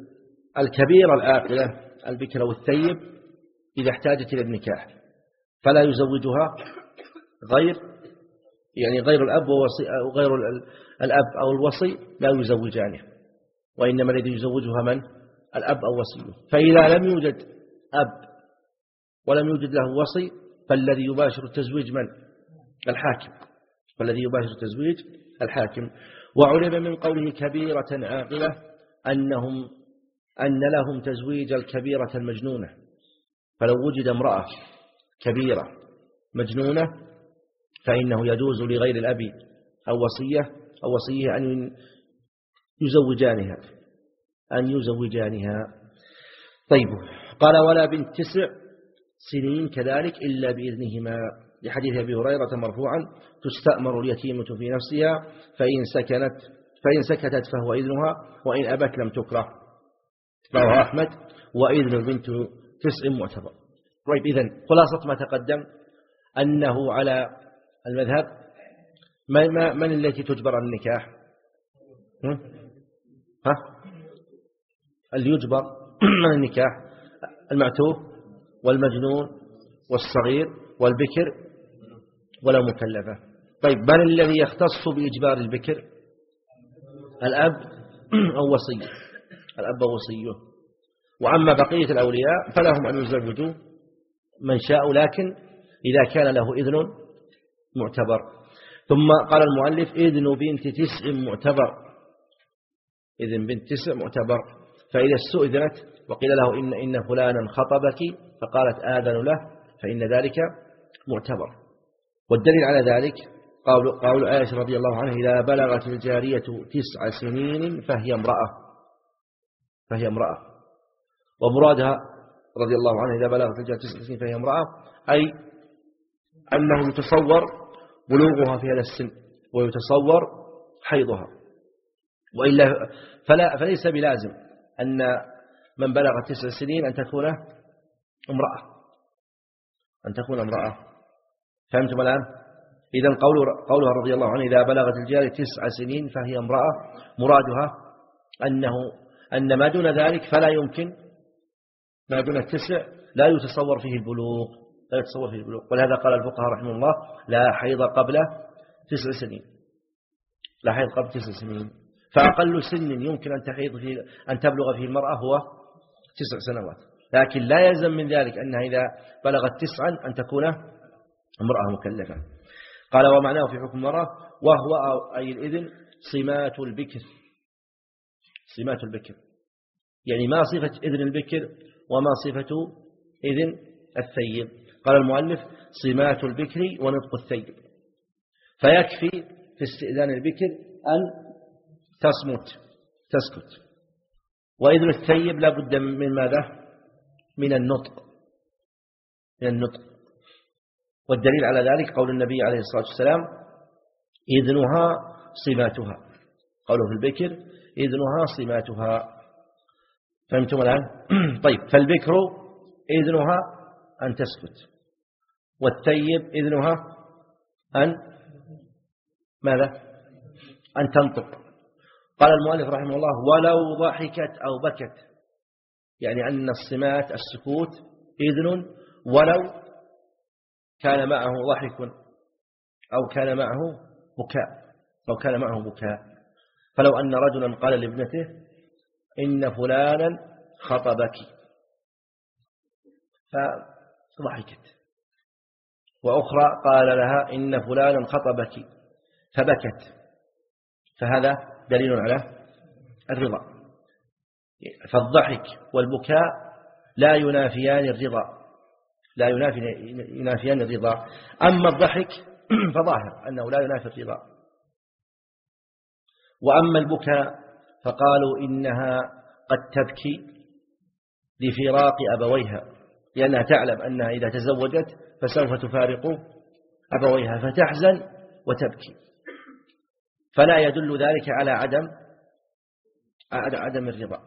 الكبيرة العاقلة البكر والثيب إذا احتاجت إلى النكاح فلا يزوجها غير يعني غير الأب ووصي أو غير الأب أو الوصي لا يزوجانه، وإنما الذي يزوجها من؟ الأب أو وصيه. فإذا لم يوجد أب ولم يوجد له وصي فالذي يباشر التزويج من؟ الحاكم. فالذي يباشر التزويج الحاكم. وعلم من قوله كبيرة عاقلة أنهم أن لهم تزويج الكبيرة المجنونة، فلو وجد امرأة كبيرة مجنونة فإنه يجوز لغير الأب أو وصيه أو وصيه أن يزوجانها أن يزوجانها. طيب، قال ولا بنت تسع سنين كذلك إلا بإذنهما، لحديث أبي هريرة مرفوعا تستأمر اليتيمة في نفسها فإن سكنت فإن سكتت فهو إذنها وإن أبت لم تكره، رواه أحمد. وإذن البنت تسع معتبر. طيب، إذن خلاصة ما تقدم أنه على المذهب من التي تجبر النكاح؟ ها؟ اللي يجبر من النكاح المعتوه والمجنون والصغير والبكر ولا مكلفة. طيب، من الذي يختص بإجبار البكر؟ الأب أو وصيه الأب أو وصيه. وأما بقية الأولياء فلهم أن يزوجوا من شاء، لكن إذا كان له إذن معتبر. ثم قال المؤلف إذن بنت تسع معتبر، إذن بنت تسع معتبر. فإذا استؤذنت وقيل له إن, إن فلانا خطبك فقالت آذن له فإن ذلك معتبر. والدليل على ذلك قول, قول عائشة رضي الله عنها إذا بلغت الجارية تسع سنين فهي امرأة فهي امرأة ومرادها رضي الله عنها إذا بلغت الجارية تسع سنين فهي امرأة أي أنه يتصور بلوغها في هذا السن ويتصور حيضها، وإلا فلا فليس بلازم أن من بلغ تسع سنين أن تكون امرأة أن تكون امرأة فهمتم الآن؟ إذن قولها رضي الله عنه إذا بلغت الجارية تسع سنين فهي امرأة مرادها أنه أن ما دون ذلك فلا يمكن، ما دون التسع لا يتصور فيه البلوغ لا يتصور فيه البلوغ. ولهذا قال الفقهاء رحمه الله لا حيض قبل تسع سنين لا حيض قبل تسع سنين. فأقل سن يمكن أن تحيض فيه أن تبلغ فيه المرأة هو تسع سنوات، لكن لا يلزم من ذلك أنها إذا بلغت تسعا أن تكون امرأة مكلفة. قال ومعناه في حكم المرأة وهو أي الإذن صمات البكر صمات البكر يعني ما صفة إذن البكر وما صفة إذن الثيب. قال المؤلف صمات البكر ونطق الثيب، فيكفي في استئذان البكر أن تصمت تسكت، وإذن الثيب لا بد من ماذا؟ من النطق من النطق والدليل على ذلك قول النبي عليه الصلاة والسلام إذنها صماتها، قوله في البكر إذنها صماتها. فهمتم الآن؟ طيب، فالبكر إذنها أن تسكت، والثيب إذنها أن ماذا؟ أن تنطق. قال المؤلف رحمه الله ولو ضحكت أو بكت، يعني أن الصمات السكوت إذن ولو كان معه ضحك أو كان معه بكاء أو كان معه بكاء. فلو أن رجلا قال لابنته إن فلانا خطبك فضحكت، وأخرى قال لها إن فلانا خطبك فبكت، فهذا دليل على الرضا. فالضحك والبكاء لا ينافيان الرضا لا ينافيان الرضا. أما الضحك فظاهر أنه لا ينافي الرضا، وأما البكاء فقالوا إنها قد تبكي لفراق أبويها، لأنها تعلم أنها إذا تزوجت فسوف تفارق أبويها فتحزن وتبكي، فلا يدل ذلك على عدم عدم الرضا.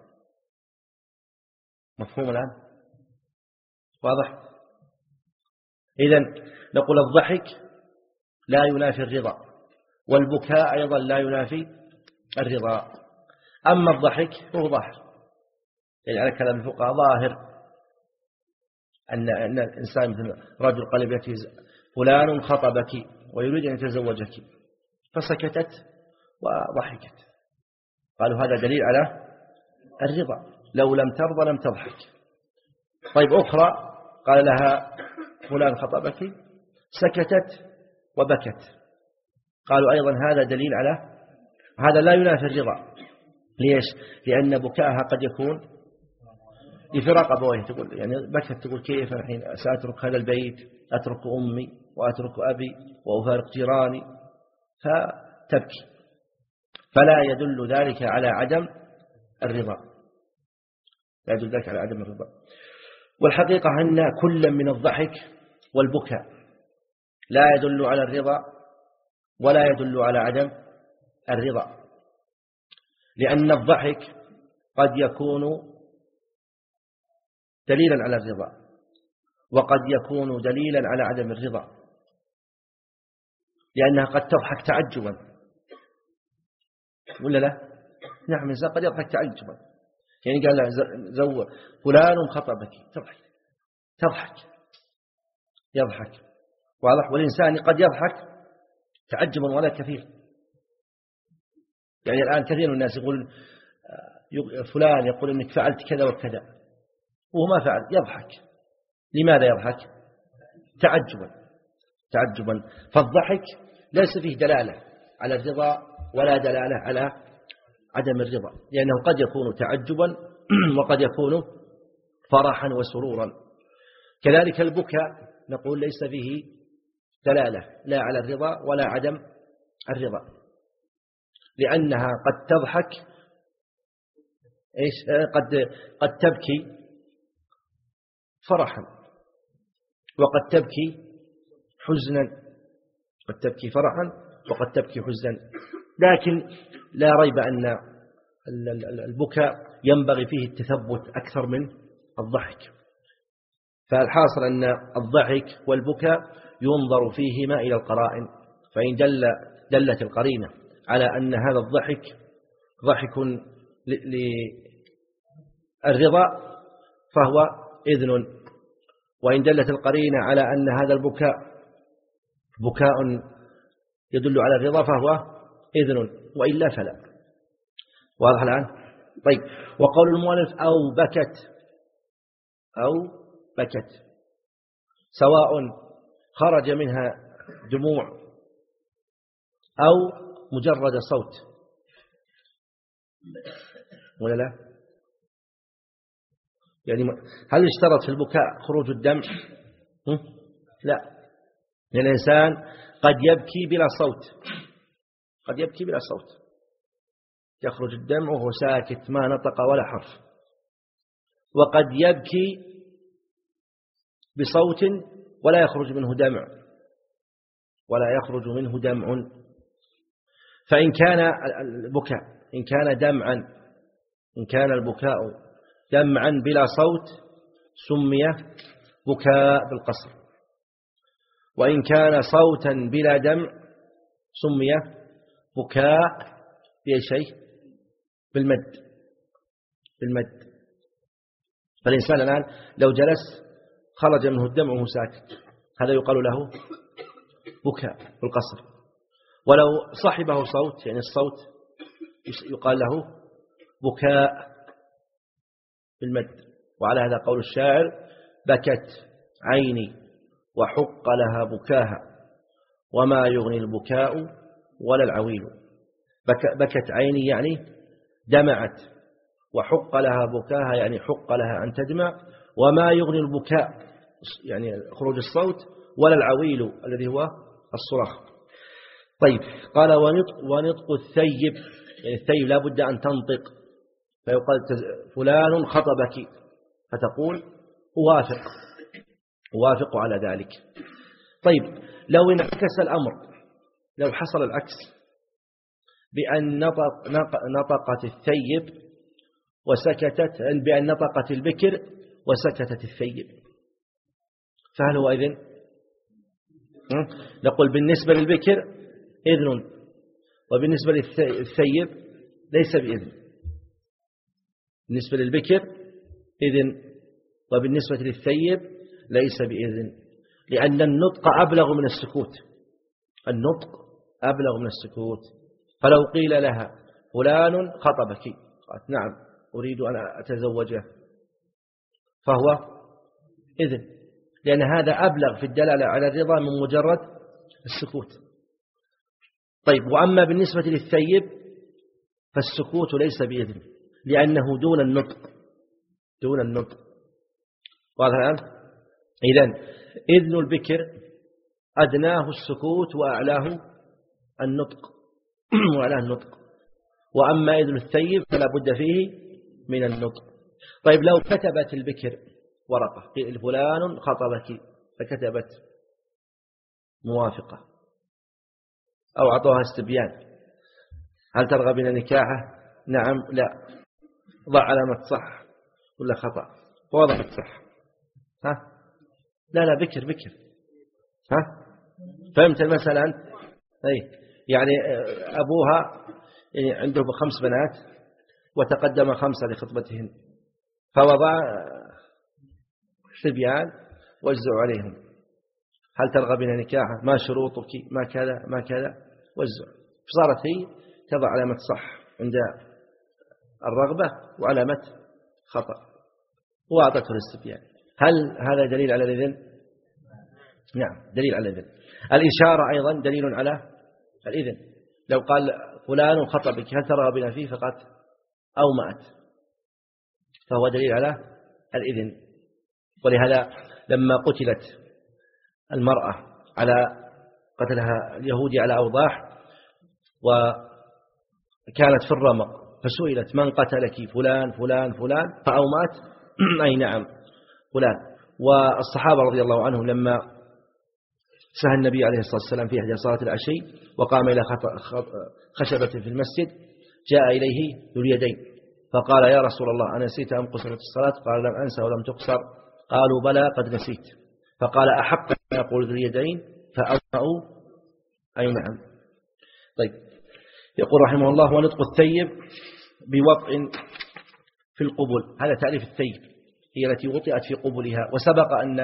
مفهوم الآن؟ واضح؟ إذن نقول الضحك لا ينافي الرضا، والبكاء أيضا لا ينافي الرضا. أما الضحك هو ظاهر يعني على كلام الفقهاء ظاهر أن أن الإنسان مثل رجل قال ابنته فلان خطبك ويريد أن يتزوجك فسكتت وضحكت، قالوا هذا دليل على الرضا، لو لم ترضى لم تضحك. طيب أخرى قال لها فلان خطبك سكتت وبكت، قالوا أيضا هذا دليل على هذا لا ينافي الرضا. ليش؟ لأن بكاءها قد يكون لفراق أبويه، تقول يعني بكت تقول كيف الحين سأترك هذا البيت، أترك أمي وأترك أبي وأفارق جيراني، فتبكي، فلا يدل ذلك على عدم الرضا، لا يدل ذلك على عدم الرضا. والحقيقة أن كل من الضحك والبكاء لا يدل على الرضا ولا يدل على عدم الرضا، لأن الضحك قد يكون دليلا على الرضا وقد يكون دليلا على عدم الرضا، لأنها قد تضحك تعجبا ولا لا؟ نعم، الإنسان قد يضحك تعجبا، يعني قال له زو فلان خطبك تضحك تضحك يضحك واضح. والإنسان قد يضحك تعجبا ولا كثير، يعني الآن كثير من الناس يقول فلان يقول إنك فعلت كذا وكذا وهو ما فعل، يضحك. لماذا يضحك؟ تعجبا تعجبا. فالضحك ليس فيه دلالة على الرضا ولا دلالة على عدم الرضا، لأنه قد يكون تعجبا وقد يكون فرحا وسرورا. كذلك البكاء نقول ليس فيه دلالة لا على الرضا ولا عدم الرضا، لأنها قد تضحك إيش قد قد تبكي فرحا وقد تبكي حزنا، قد تبكي فرحا وقد تبكي حزنا. لكن لا ريب أن البكاء ينبغي فيه التثبت أكثر من الضحك، فالحاصل أن الضحك والبكاء ينظر فيهما إلى القرائن، فإن دل دلت القرينة على أن هذا الضحك ضحك للرضا فهو إذن، وإن دلت القرينة على أن هذا البكاء بكاء يدل على الرضا فهو إذن، وإلا فلا. واضح الآن؟ طيب، وقول المؤلف أو بكت أو بكت سواء خرج منها دموع أو مجرد صوت ولا لا؟ يعني هل اشترط في البكاء خروج الدم؟ لا، لأن الإنسان قد يبكي بلا صوت، قد يبكي بلا صوت، يخرج الدم وهو ساكت ما نطق ولا حرف، وقد يبكي بصوت ولا يخرج منه دمع ولا يخرج منه دمع. فإن كان البكاء إن كان دمعا إن كان البكاء دمعا بلا صوت سمي بكاء بالقصر، وإن كان صوتا بلا دمع سمي بكاء بأي شيء بالمد بالمد. فالإنسان الآن لو جلس خرج منه الدمع وهو ساكت هذا يقال له بكاء بالقصر، ولو صحبه صوت يعني الصوت يقال له بكاء بالمد. وعلى هذا قول الشاعر بكت عيني وحق لها بكاها وما يغني البكاء ولا العويل. بكت عيني يعني دمعت، وحق لها بكاها يعني حق لها أن تدمع، وما يغني البكاء يعني خروج الصوت ولا العويل الذي هو الصراخ. طيب، قال ونطق, ونطق الثيب يعني الثيب لا بد أن تنطق، فيقال فلان خطبك فتقول أوافق أوافق على ذلك. طيب، لو انعكس الأمر، لو حصل العكس بأن نطق نطقت الثيب وسكتت، بأن نطقت البكر وسكتت الثيب، فهل هو إذن؟ نقول بالنسبة للبكر إذن، وبالنسبة للثيب ليس بإذن. بالنسبة للبكر إذن، وبالنسبة للثيب ليس بإذن، لأن النطق أبلغ من السكوت. النطق أبلغ من السكوت. فلو قيل لها فلان خطبك، قالت نعم أريد أن أتزوجه، فهو إذن، لأن هذا أبلغ في الدلالة على الرضا من مجرد السكوت. طيب، وأما بالنسبة للثيب فالسكوت ليس بإذن، لأنه دون النطق، دون النطق. واضح الآن؟ إذن إذن البكر أدناه السكوت وأعلاه النطق وأعلاه النطق. وأما إذن الثيب فلا بد فيه من النطق. طيب، لو كتبت البكر ورقة قيل فلان خطبك، فكتبت موافقة أو أعطوها استبيان، هل ترغب إلى نكاحه؟ نعم، لا، ضع علامة صح ولا خطأ، وضعت صح. ها؟ لا لا، بكر بكر. ها؟ فهمت المسألة أنت؟ أي يعني أبوها عنده خمس بنات وتقدم خمسة لخطبتهن، فوضع استبيان وزعوا عليهم، هل ترغب إلى نكاحه؟ ما شروطك؟ ما كذا ما كذا، وزع. فصارت هي تضع علامة صح عند الرغبة وعلامة خطأ، وأعطته الاستبيان. هل هذا دليل على الإذن؟ نعم، دليل على الإذن. الإشارة أيضا دليل على الإذن. لو قال فلان خطبك هل ترغبين فيه فقط أو مات، فهو دليل على الإذن. ولهذا لما قتلت المرأة على قتلها اليهودي على أوضاح وكانت في الرمق، فسئلت من قتلك؟ فلان فلان فلان، أو مات؟ أي نعم فلان. والصحابة رضي الله عنهم لما سهى النبي عليه الصلاة والسلام في إحدى صلاة العشي وقام إلى خشبة في المسجد، جاء إليه ذو اليدين فقال يا رسول الله أنا نسيت أم قصرت الصلاة؟ قال لم أنسى ولم تقصر. قالوا بلى قد نسيت. فقال أحق ما يقول ذو اليدين؟ فأومأوا أي نعم. طيب، يقول رحمه الله ونطق الثيب بوطء في القبل، هذا تعريف الثيب، هي التي وطئت في قبلها. وسبق أن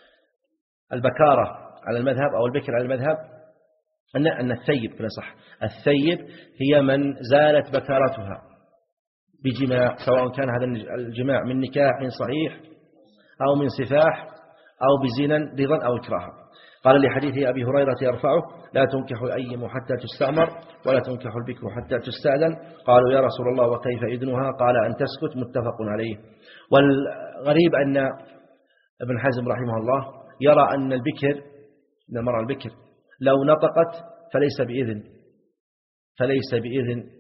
البكارة على المذهب أو البكر على المذهب أن أن الثيب بلا صح الثيب هي من زالت بكارتها بجماع، سواء كان هذا الجماع من نكاح صحيح أو من سفاح أو بزنا رضا أو إكراها. قال لحديث أبي هريرة يرفعه لا تنكح الأيم حتى تستأمر ولا تنكح البكر حتى تستأذن. قالوا يا رسول الله وكيف إذنها؟ قال أن تسكت، متفق عليه. والغريب أن ابن حزم رحمه الله يرى أن البكر، أن المرأة البكر لو نطقت فليس بإذن، فليس بإذن.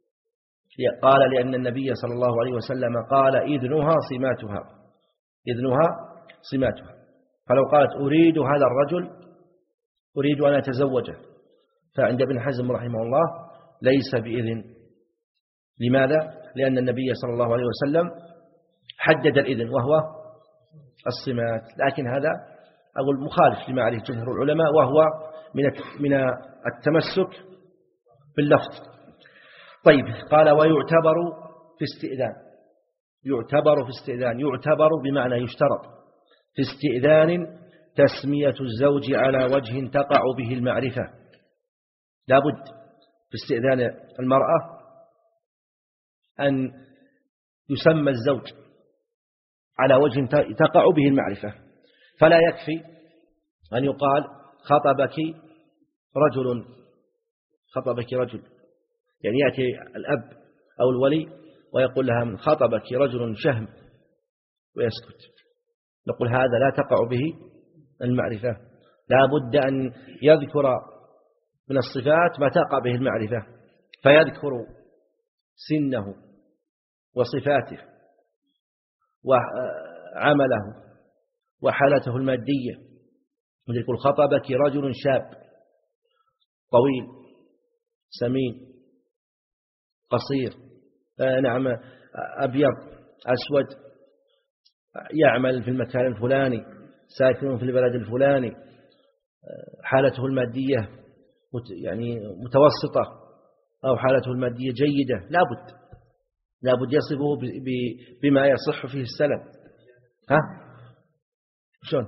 قال لأن النبي صلى الله عليه وسلم قال إذنها صماتها، إذنها صماتها. فلو قالت أريد هذا الرجل، أريد أن أتزوجه، فعند ابن حزم رحمه الله ليس بإذن. لماذا؟ لأن النبي صلى الله عليه وسلم حدد الإذن وهو الصمات. لكن هذا أقول مخالف لما عليه جمهور العلماء، وهو من من التمسك باللفظ. طيب، قال ويعتبر في استئذان، يعتبر في استئذان، يعتبر بمعنى يشترط في استئذان تسمية الزوج على وجه تقع به المعرفة. لابد في استئذان المرأة أن يسمى الزوج على وجه تقع به المعرفة، فلا يكفي أن يقال خطبك رجل، خطبك رجل، يعني يأتي الأب أو الولي ويقول لها من خطبك رجل شهم ويسكت، نقول هذا لا تقع به المعرفة. لا بد أن يذكر من الصفات ما تقع به المعرفة، فيذكر سنه وصفاته وعمله وحالته المادية. يقول خطبك رجل شاب طويل سمين قصير، نعم أبيض أسود، يعمل في المكان الفلاني، ساكن في البلد الفلاني، حالته المادية يعني متوسطة أو حالته المادية جيدة. لا بد لا بد يصفه بما يصح فيه السلم. ها شلون؟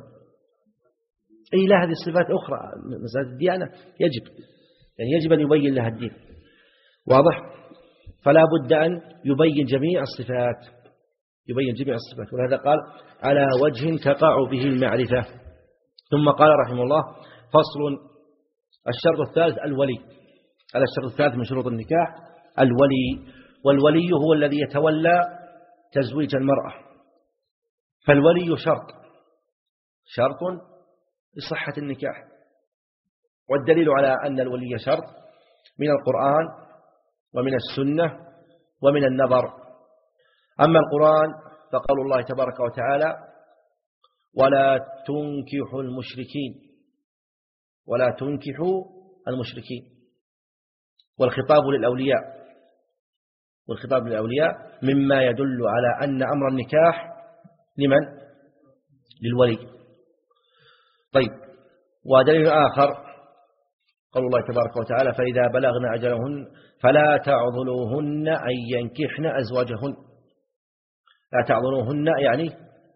أي لا، هذه الصفات أخرى مسألة الديانة يجب يعني يجب أن يبين لها الدين، واضح؟ فلا بد أن يبين جميع الصفات، يبين جميع الصفات، ولهذا قال على وجه تقع به المعرفة. ثم قال رحمه الله فصل. الشرط الثالث الولي. على الشرط الثالث من شروط النكاح الولي، والولي هو الذي يتولى تزويج المرأة. فالولي شرط شرط لصحة النكاح، والدليل على أن الولي شرط من القرآن ومن السنة ومن النظر. أما القرآن فقول الله تبارك وتعالى ولا تنكحوا المشركين، ولا تنكحوا المشركين، والخطاب للأولياء، والخطاب للأولياء مما يدل على أن أمر النكاح لمن؟ للولي. طيب، ودليل آخر قال الله تبارك وتعالى فإذا بلغن أجلهن فلا تعضلوهن أن ينكحن أزواجهن. لا تعضلوهن يعني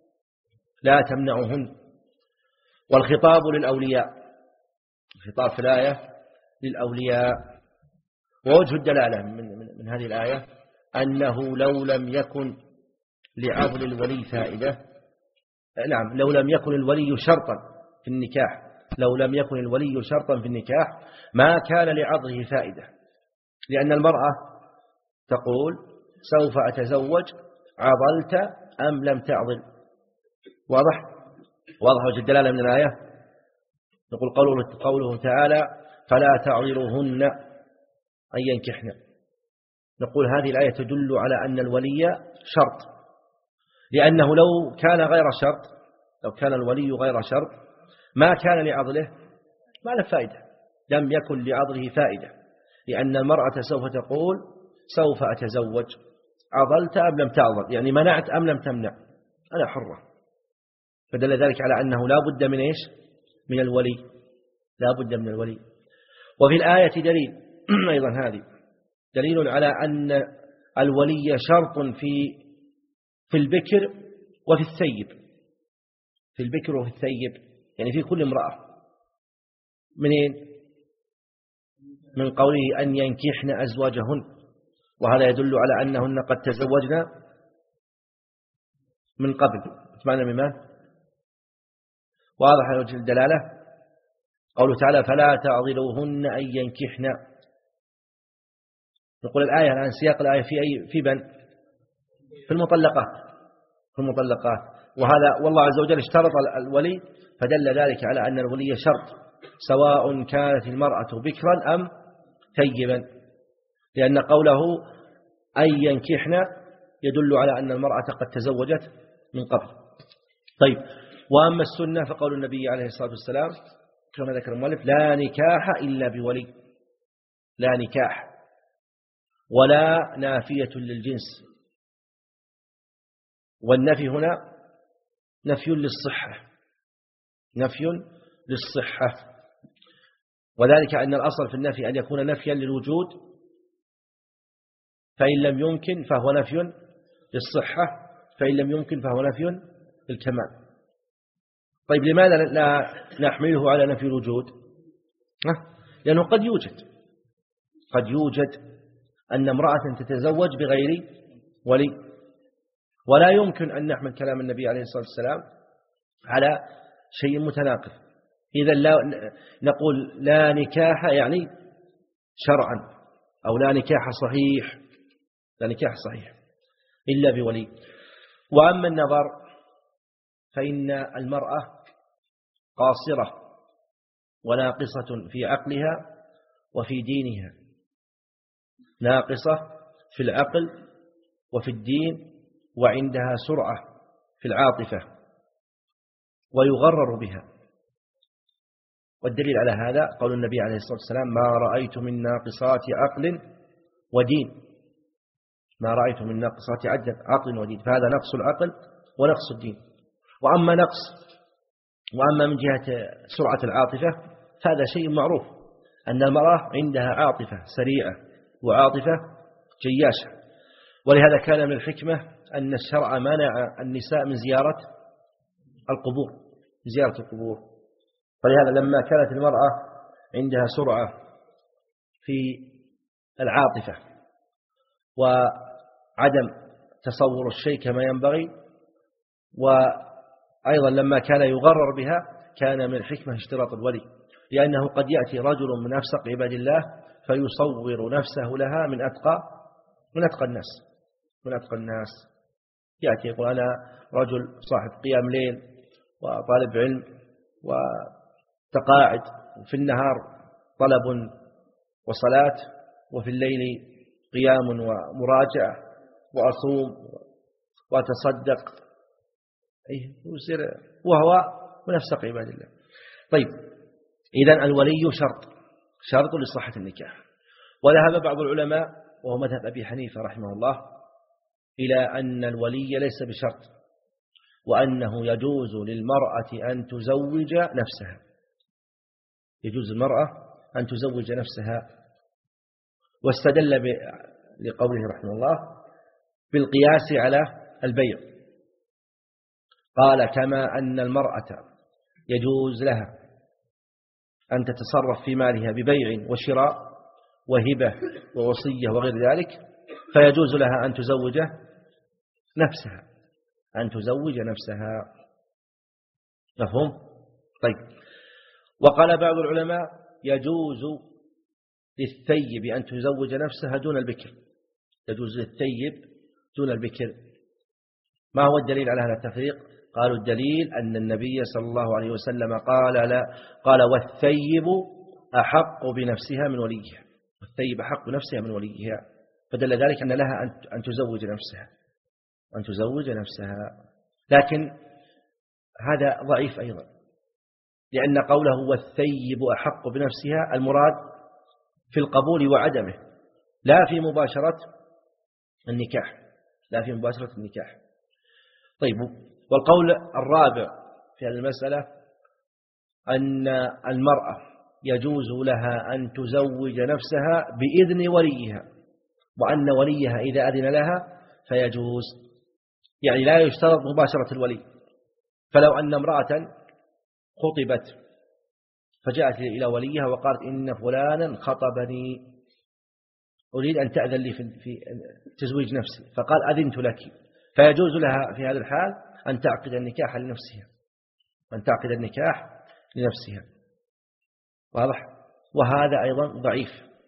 لا تمنعوهن. والخطاب للأولياء، الخطاب في الآية للأولياء. ووجه الدلالة من, من, من هذه الآية أنه لو لم يكن لعضل الولي فائدة، نعم لو لم يكن الولي شرطا في النكاح، لو لم يكن الولي شرطا في النكاح ما كان لعضله فائدة، لأن المرأة تقول سوف أتزوج عضلت أم لم تعضل. واضح؟ واضح وجه الدلالة من الآية. نقول قوله, قوله تعالى فلا تعضلوهن أن ينكحن، نقول هذه الآية تدل على أن الولي شرط، لأنه لو كان غير شرط، لو كان الولي غير شرط ما كان لعضله ما له فائدة، لم يكن لعضله فائدة، لأن المرأة سوف تقول سوف أتزوج عضلت أم لم تعضل، يعني منعت أم لم تمنع، أنا حرة. فدل ذلك على أنه لا بد من إيش؟ من الولي، لا بد من الولي. وفي الآية دليل أيضا، هذه دليل على أن الولي شرط في في البكر وفي الثيب، في البكر وفي الثيب، يعني في كل امرأة. منين؟ من قوله أن ينكحن أزواجهن، وهذا يدل على أنهن قد تزوجن من قبل. معنى مما واضح على وجه الدلالة قوله تعالى فلا تعضلوهن أن ينكحن. نقول الآية الآن سياق الآية في أي في بن في المطلقات، في المطلقات، وهذا والله عز وجل اشترط الولي، فدل ذلك على أن الولي شرط سواء كانت المرأة بكرا أم ثيبا، لأن قوله أن ينكحن يدل على أن المرأة قد تزوجت من قبل. طيب، وأما السنة فقول النبي عليه الصلاة والسلام كما ذكر المؤلف لا نكاح إلا بولي، لا نكاح، ولا نافية للجنس، والنفي هنا نفي للصحة، نفي للصحة، وذلك أن الأصل في النفي أن يكون نفيا للوجود، فإن لم يمكن فهو نفي للصحة، فإن لم يمكن فهو نفي للكمال. طيب، لماذا لا نحمله على نفي الوجود؟ لأنه قد يوجد قد يوجد أن امرأة تتزوج بغير ولي، ولا يمكن أن نحمل كلام النبي عليه الصلاة والسلام على شيء متناقض. إذا لا نقول لا نكاح يعني شرعا، أو لا نكاح صحيح، لا نكاح صحيح إلا بولي. وأما النظر فإن المرأة قاصرة وناقصة في عقلها وفي دينها، ناقصة في العقل وفي الدين، وعندها سرعة في العاطفة ويغرر بها. والدليل على هذا قول النبي عليه الصلاة والسلام ما رأيت من ناقصات عقل ودين، ما رأيت من ناقصات عقل ودين، فهذا نقص العقل ونقص الدين. وأما نقص وأما من جهة سرعة العاطفة فهذا شيء معروف، أن المرأة عندها عاطفة سريعة وعاطفة جياشة، ولهذا كان من الحكمة أن الشرع منع النساء من زيارة القبور من زيارة القبور فلهذا لما كانت المرأة عندها سرعة في العاطفة وعدم تصور الشيء كما ينبغي، وأيضا لما كان يغرر بها، كان من الحكمة اشتراط الولي، لأنه قد يأتي رجل من أفسق عباد الله فيصور نفسه لها من أتقى من أتقى الناس من أتقى الناس يأتي يقول أنا رجل صاحب قيام ليل وطالب علم وتقاعد، في النهار طلب وصلاة، وفي الليل قيام ومراجعة وأصوم وأتصدق، وهو من أفسق عباد الله. طيب، إذن الولي شرط شرط لصحة النكاح. وذهب بعض العلماء وهو مذهب أبي حنيفة رحمه الله إلى أن الولي ليس بشرط، وأنه يجوز للمرأة أن تزوج نفسها يجوز المرأة أن تزوج نفسها. واستدل لقوله رحمه الله بالقياس على البيع، قال كما أن المرأة يجوز لها أن تتصرف في مالها ببيع وشراء وهبة ووصية وغير ذلك، فيجوز لها أن تزوج نفسها أن تزوج نفسها. مفهوم؟ طيب. وقال بعض العلماء يجوز للثيب أن تزوج نفسها دون البكر يجوز للثيب دون البكر. ما هو الدليل على هذا التفريق؟ قالوا الدليل أن النبي صلى الله عليه وسلم قال لا قال والثيب أحق بنفسها من وليها والثيب أحق بنفسها من وليها، فدل ذلك أن لها أن تزوج نفسها أن تزوج نفسها. لكن هذا ضعيف أيضا، لأن قوله والثيب أحق بنفسها المراد في القبول وعدمه، لا في مباشرة النكاح لا في مباشرة النكاح. طيب، والقول الرابع في هذه المسألة أن المرأة يجوز لها أن تزوج نفسها بإذن وليها، وأن وليها إذا أذن لها فيجوز، يعني لا يشترط مباشرة الولي. فلو أن امرأة خطبت فجاءت إلى وليها وقالت إن فلانا خطبني أريد أن تأذن لي في تزويج نفسي، فقال أذنت لك، فيجوز لها في هذا الحال أن تعقد النكاح لنفسها أن تعقد النكاح لنفسها. واضح؟ وهذا أيضا ضعيف.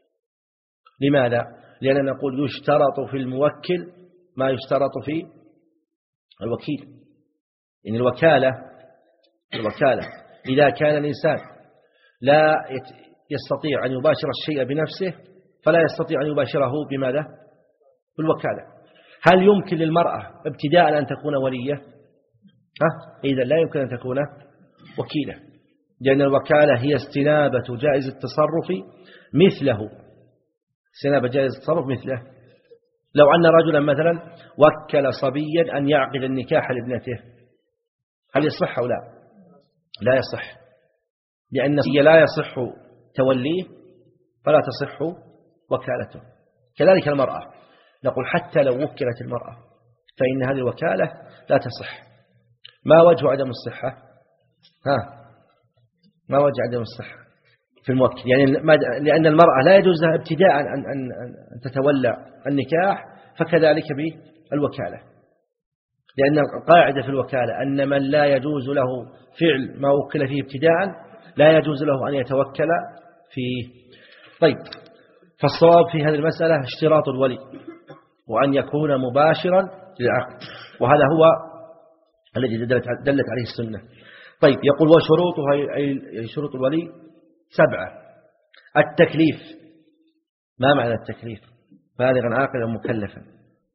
لماذا؟ لأننا نقول يشترط في الموكل ما يشترط في الوكيل. إن الوكالة الوكالة إذا كان الإنسان لا يستطيع أن يباشر الشيء بنفسه فلا يستطيع أن يباشره بماذا؟ بالوكالة. هل يمكن للمرأة ابتداء أن تكون ولية؟ ها؟ إذا لا يمكن أن تكون وكيلة، لأن الوكالة هي استنابة جائز التصرف مثله استنابة جائز التصرف مثله. لو أن رجلا مثلا وكل صبيا أن يعقد النكاح لابنته، هل يصح أو لا؟ لا يصح، لأن الصبي لا يصح توليه فلا تصح وكالته. كذلك المرأة، نقول حتى لو وكلت المرأة فإن هذه الوكالة لا تصح. ما وجه عدم الصحة؟ ها ما وجه عدم الصحة في الموكل؟ يعني لأن المرأة لا يجوز لها ابتداء أن, أن, أن تتولى النكاح، فكذلك بالوكالة، لأن القاعدة في الوكالة أن من لا يجوز له فعل ما وكل فيه ابتداء لا يجوز له أن يتوكل فيه. طيب، فالصواب في هذه المسألة اشتراط الولي وأن يكون مباشرا للعقد، وهذا هو الذي دلت عليه السنة. طيب، يقول وشروطها أي شروط الولي سبعة. التكليف. ما معنى التكليف؟ بالغا عاقلا مكلفا.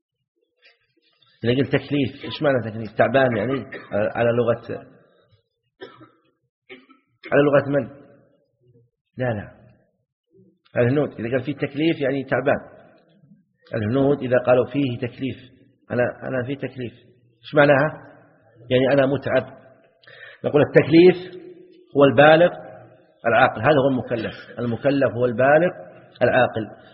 إذا قلت تكليف إيش معنى تكليف؟ تعبان يعني على لغة على لغة من؟ لا لا الهنود إذا قال فيه تكليف يعني تعبان. الهنود إذا قالوا فيه تكليف أنا أنا فيه تكليف إيش معناها؟ يعني أنا متعب. نقول التكليف هو البالغ العاقل، هذا هو المكلف. المكلف هو البالغ العاقل.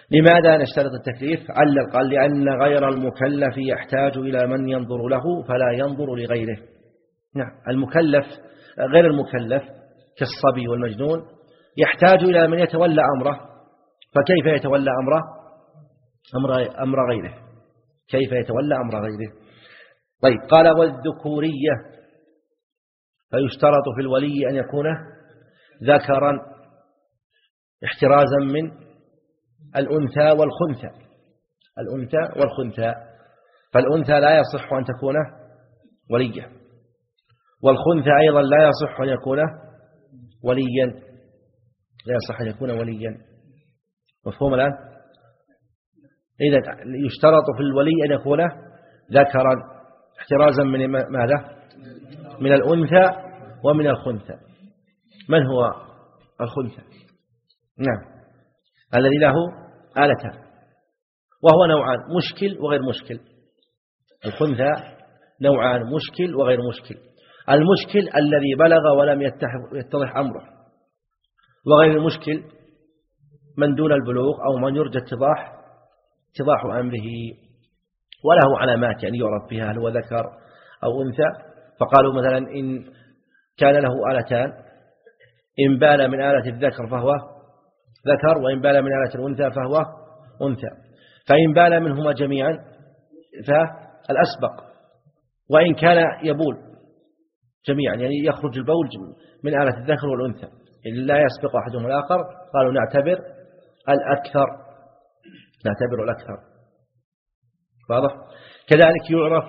لماذا نشترط التكليف؟ علل قال لأن غير المكلف يحتاج إلى من ينظر له فلا ينظر لغيره. نعم المكلف غير المكلف كالصبي والمجنون يحتاج إلى من يتولى أمره، فكيف يتولى أمره أمر, أمر غيره؟ كيف يتولى أمر غيره؟ طيب قال والذكورية فيشترط في الولي أن يكون ذكرا احترازا من الأنثى والخنثى. الأنثى والخنثى، فالأنثى لا يصح أن تكون وليا، والخنثى أيضا لا يصح أن يكون وليا، لا يصح أن يكون وليا. مفهوم الآن؟ إذا يشترط في الولي أن يكون ذكرا احترازا من ماذا؟ من الأنثى ومن الخنثى. من هو الخنثى؟ نعم الذي له آلتان، وهو نوعان مشكل وغير مشكل. الخنثى نوعان مشكل وغير مشكل. المشكل الذي بلغ ولم يتضح أمره، وغير المشكل من دون البلوغ أو من يرجى اتضاح اتضاح أمره وله علامات يعني يعرف بها هل هو ذكر أو أنثى. فقالوا مثلا إن كان له آلتان، إن بال من آلة الذكر فهو ذكر، وإن بال من آلة الأنثى فهو أنثى. فإن بال منهما جميعا فالأسبق، وإن كان يبول جميعا يعني يخرج البول من آلة الذكر والأنثى إن لا يسبق أحدهم الآخر، قالوا نعتبر الأكثر، نعتبر الأكثر. واضح؟ كذلك يعرف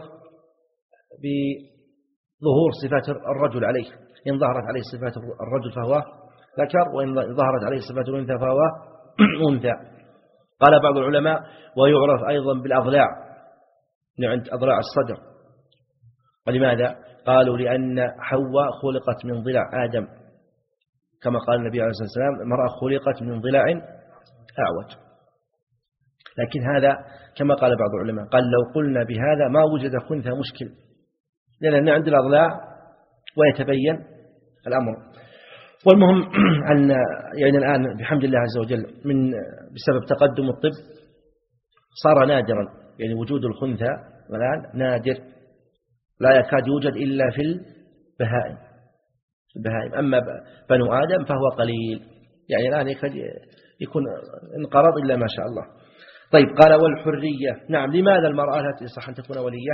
بظهور صفات الرجل عليه، إن ظهرت عليه صفات الرجل فهو ذكر، وإن ظهرت عليه صفات الأنثى فهو أنثى. قال بعض العلماء ويعرف أيضا بالأضلاع، عند أضلاع الصدر. ولماذا؟ قالوا لأن حواء خلقت من ضلع آدم، كما قال النبي عليه الصلاة والسلام المرأة خلقت من ضلع أعوج. لكن هذا كما قال بعض العلماء قال لو قلنا بهذا ما وجد خنثى مشكل، لأن عند الأضلاع ويتبين الأمر. والمهم أن يعني الآن بحمد الله عز وجل من بسبب تقدم الطب صار نادرا، يعني وجود الخنثى الآن نادر، لا يكاد يوجد إلا في البهائم. البهائم أما بنو آدم فهو قليل، يعني الآن يكاد يكون انقرض إلا ما شاء الله. طيب قال والحرية. نعم لماذا المرأة لا تصح أن تكون ولية؟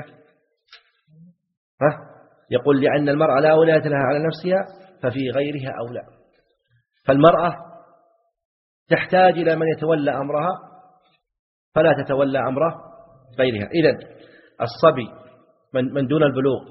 ها؟ يقول لأن المرأة لا ولاية لها على نفسها ففي غيرها أولى. فالمرأة تحتاج إلى من يتولى أمرها فلا تتولى أمر غيرها. إذن الصبي من, من دون البلوغ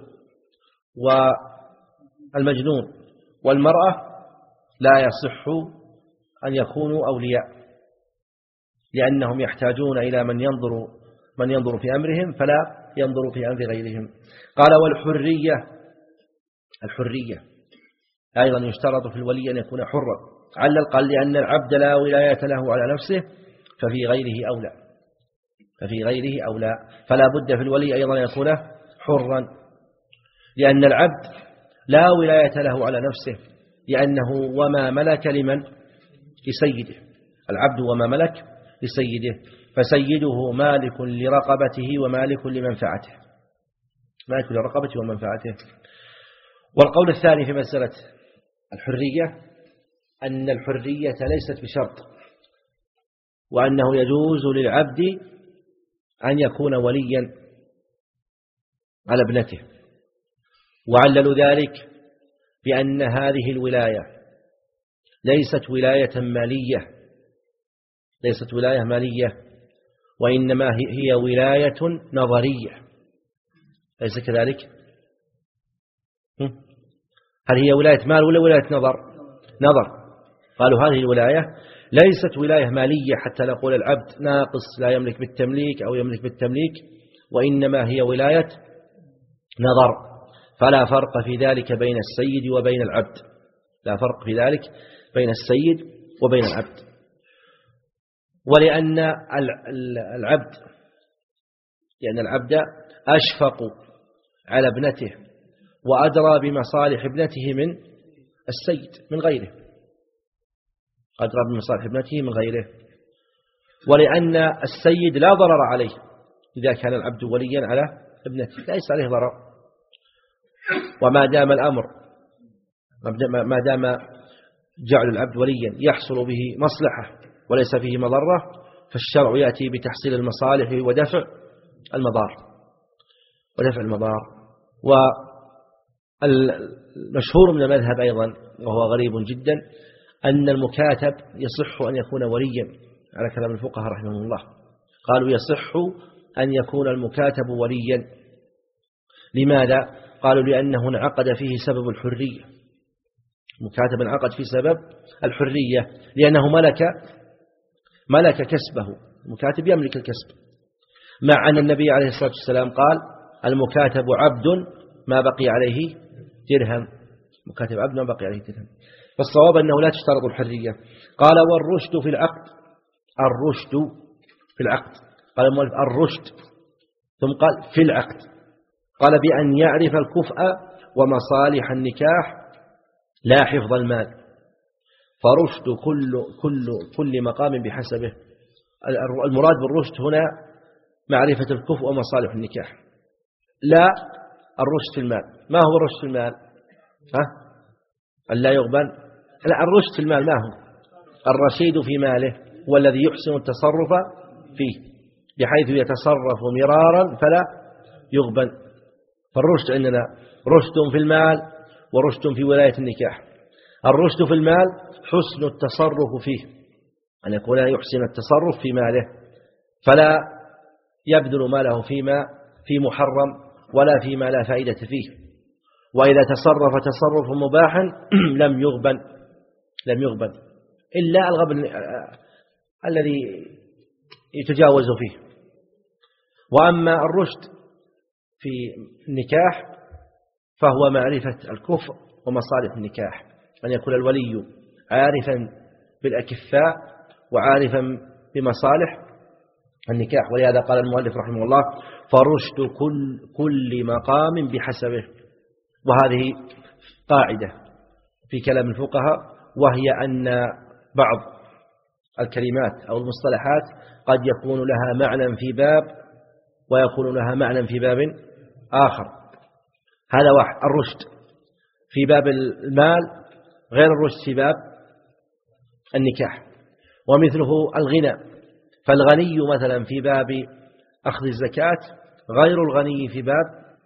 والمجنون والمرأة لا يصح أن يكونوا أولياء، لأنهم يحتاجون إلى من ينظر من ينظر في أمرهم فلا ينظر في أمر غيرهم. قال والحرية. الحرية أيضا يشترط في الولي أن يكون حرا. علل قال لأن العبد لا ولاية له على نفسه ففي غيره أولى، ففي غيره أولى. فلا بد في الولي أيضا أن يكون حرا، لأن العبد لا ولاية له على نفسه، لأنه وما ملك لمن؟ لسيده. العبد وما ملك لسيده، فسيده مالك لرقبته ومالك لمنفعته، مالك لرقبته ومنفعته. والقول الثاني في مسألة الحرية أن الحرية ليست بشرط، وأنه يجوز للعبد أن يكون وليا على ابنته. وعللوا ذلك بأن هذه الولاية ليست ولاية مالية، ليست ولاية مالية، وإنما هي ولاية نظرية. ليس كذلك؟ هل هي ولاية مال ولا ولاية نظر؟ نظر. قالوا هذه الولاية ليست ولاية مالية حتى نقول العبد ناقص لا يملك بالتمليك أو يملك بالتمليك، وإنما هي ولاية نظر. فلا فرق في ذلك بين السيد وبين العبد، لا فرق في ذلك بين السيد وبين العبد. ولأن العبد يعني العبد أشفق على ابنته وأدرى بمصالح ابنته من السيد من غيره، أدرى بمصالح ابنته من غيره. ولأن السيد لا ضرر عليه إذا كان العبد وليا على ابنته ليس عليه ضرر، وما دام الأمر ما دام جعل العبد وليا يحصل به مصلحة وليس فيه مضرة، فالشرع يأتي بتحصيل المصالح ودفع المضار ودفع المضار. والمشهور من المذهب أيضا وهو غريب جدا أن المكاتب يصح أن يكون وليا على كلام الفقهاء رحمهم الله، قالوا يصح أن يكون المكاتب وليا. لماذا؟ قالوا لأنه انعقد فيه سبب الحرية، المكاتب انعقد فيه سبب الحرية لأنه ملك ملك كسبه، المكاتب يملك الكسب، مع أن النبي عليه الصلاة والسلام قال المكاتب عبد ما بقي عليه درهم، مكاتب عبد ما بقي عليه درهم. فالصواب أنه لا تشترط الحرية. قال والرشد في العقد، الرشد في العقد، قال المؤلف الرشد ثم قال في العقد، قال بأن يعرف الكفء ومصالح النكاح لا حفظ المال، فرشد كل كل كل مقام بحسبه. المراد بالرشد هنا معرفة الكفء ومصالح النكاح، لا الرشد في المال. ما هو الرشد في المال؟ ها؟ ألا يغبن؟ لا، الرشد في المال ما هو؟ الرشيد في ماله هو الذي يحسن التصرف فيه بحيث يتصرف مرارا فلا يغبن. فالرشد عندنا رشد في المال ورشد في ولاية النكاح. الرشد في المال حسن التصرف فيه، أن يكون يحسن التصرف في ماله فلا يبذل ماله فيما في محرم ولا فيما لا فائدة فيه، وإذا تصرف تصرف مباحا لم يغبن لم يغبن إلا الغبن الذي يتجاوز فيه. وأما الرشد في النكاح فهو معرفة الكفء ومصالح النكاح، أن يكون الولي عارفا بالأكفاء وعارفا بمصالح النكاح. ولهذا قال المؤلف رحمه الله فرشد كل, كل مقام بحسبه. وهذه قاعدة في كلام الفقهاء، وهي أن بعض الكلمات أو المصطلحات قد يكون لها معنى في باب ويكون لها معنى في باب آخر. هذا واحد، الرشد في باب المال غير الرشد في باب النكاح. ومثله الغنى، فالغني مثلا في باب أخذ الزكاة غير الغني في باب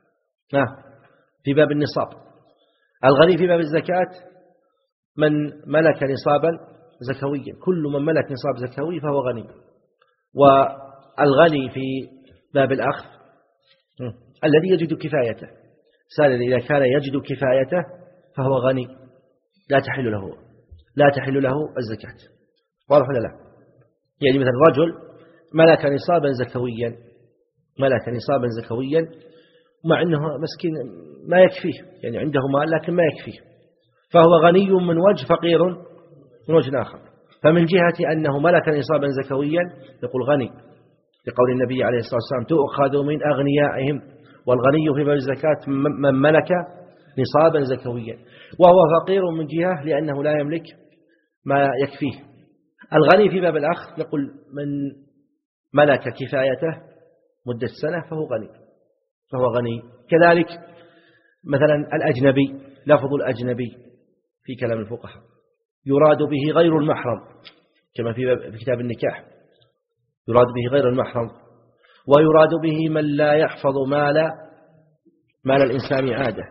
في باب النصاب. الغني في باب الزكاة من ملك نصابا زكويا، كل من ملك نصاب زكوي فهو غني. والغني في باب الأخذ الذي يجد كفايته، سائل إذا كان يجد كفايته فهو غني لا تحل له لا تحل له الزكاة. واضح ولا لا؟ يعني مثلا رجل ملك نصابا زكويا ملك نصابا زكويا مع أنه مسكين ما يكفيه، يعني عنده مال لكن ما يكفيه، فهو غني من وجه فقير من وجه آخر. فمن جهة أنه ملك نصابا زكويا يقول غني، لقول النبي عليه الصلاة والسلام تؤخذ من أغنيائهم، والغني في باب الزكاة من ملك نصابا زكويا، وهو فقير من جهة لأنه لا يملك ما يكفيه. الغني في باب الأخذ نقول من ملك كفايته مدة سنة فهو غني فهو غني. كذلك مثلا الأجنبي، لفظ الأجنبي في كلام الفقهاء يراد به غير المحرم كما في كتاب النكاح، يراد به غير المحرم، ويراد به من لا يحفظ مال مال الإنسان عادة،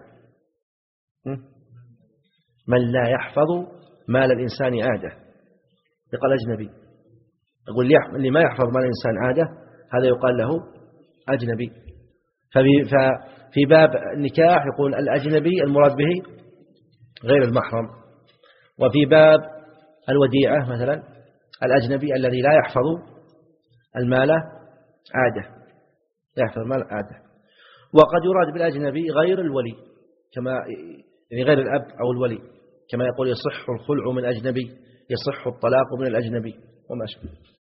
من لا يحفظ مال الإنسان عادة يقال أجنبي. يقول اللي ما يحفظ مال الإنسان عادة هذا يقال له أجنبي. ففي باب النكاح يقول الأجنبي المراد به غير المحرم. وفي باب الوديعة مثلا الأجنبي الذي لا يحفظ المال عادة لا يحفظ المال عادة. وقد يراد بالأجنبي غير الولي كما يعني غير الأب أو الولي، كما يقول يصح الخلع من أجنبي، يصح الطلاق من الأجنبي وما أشبه.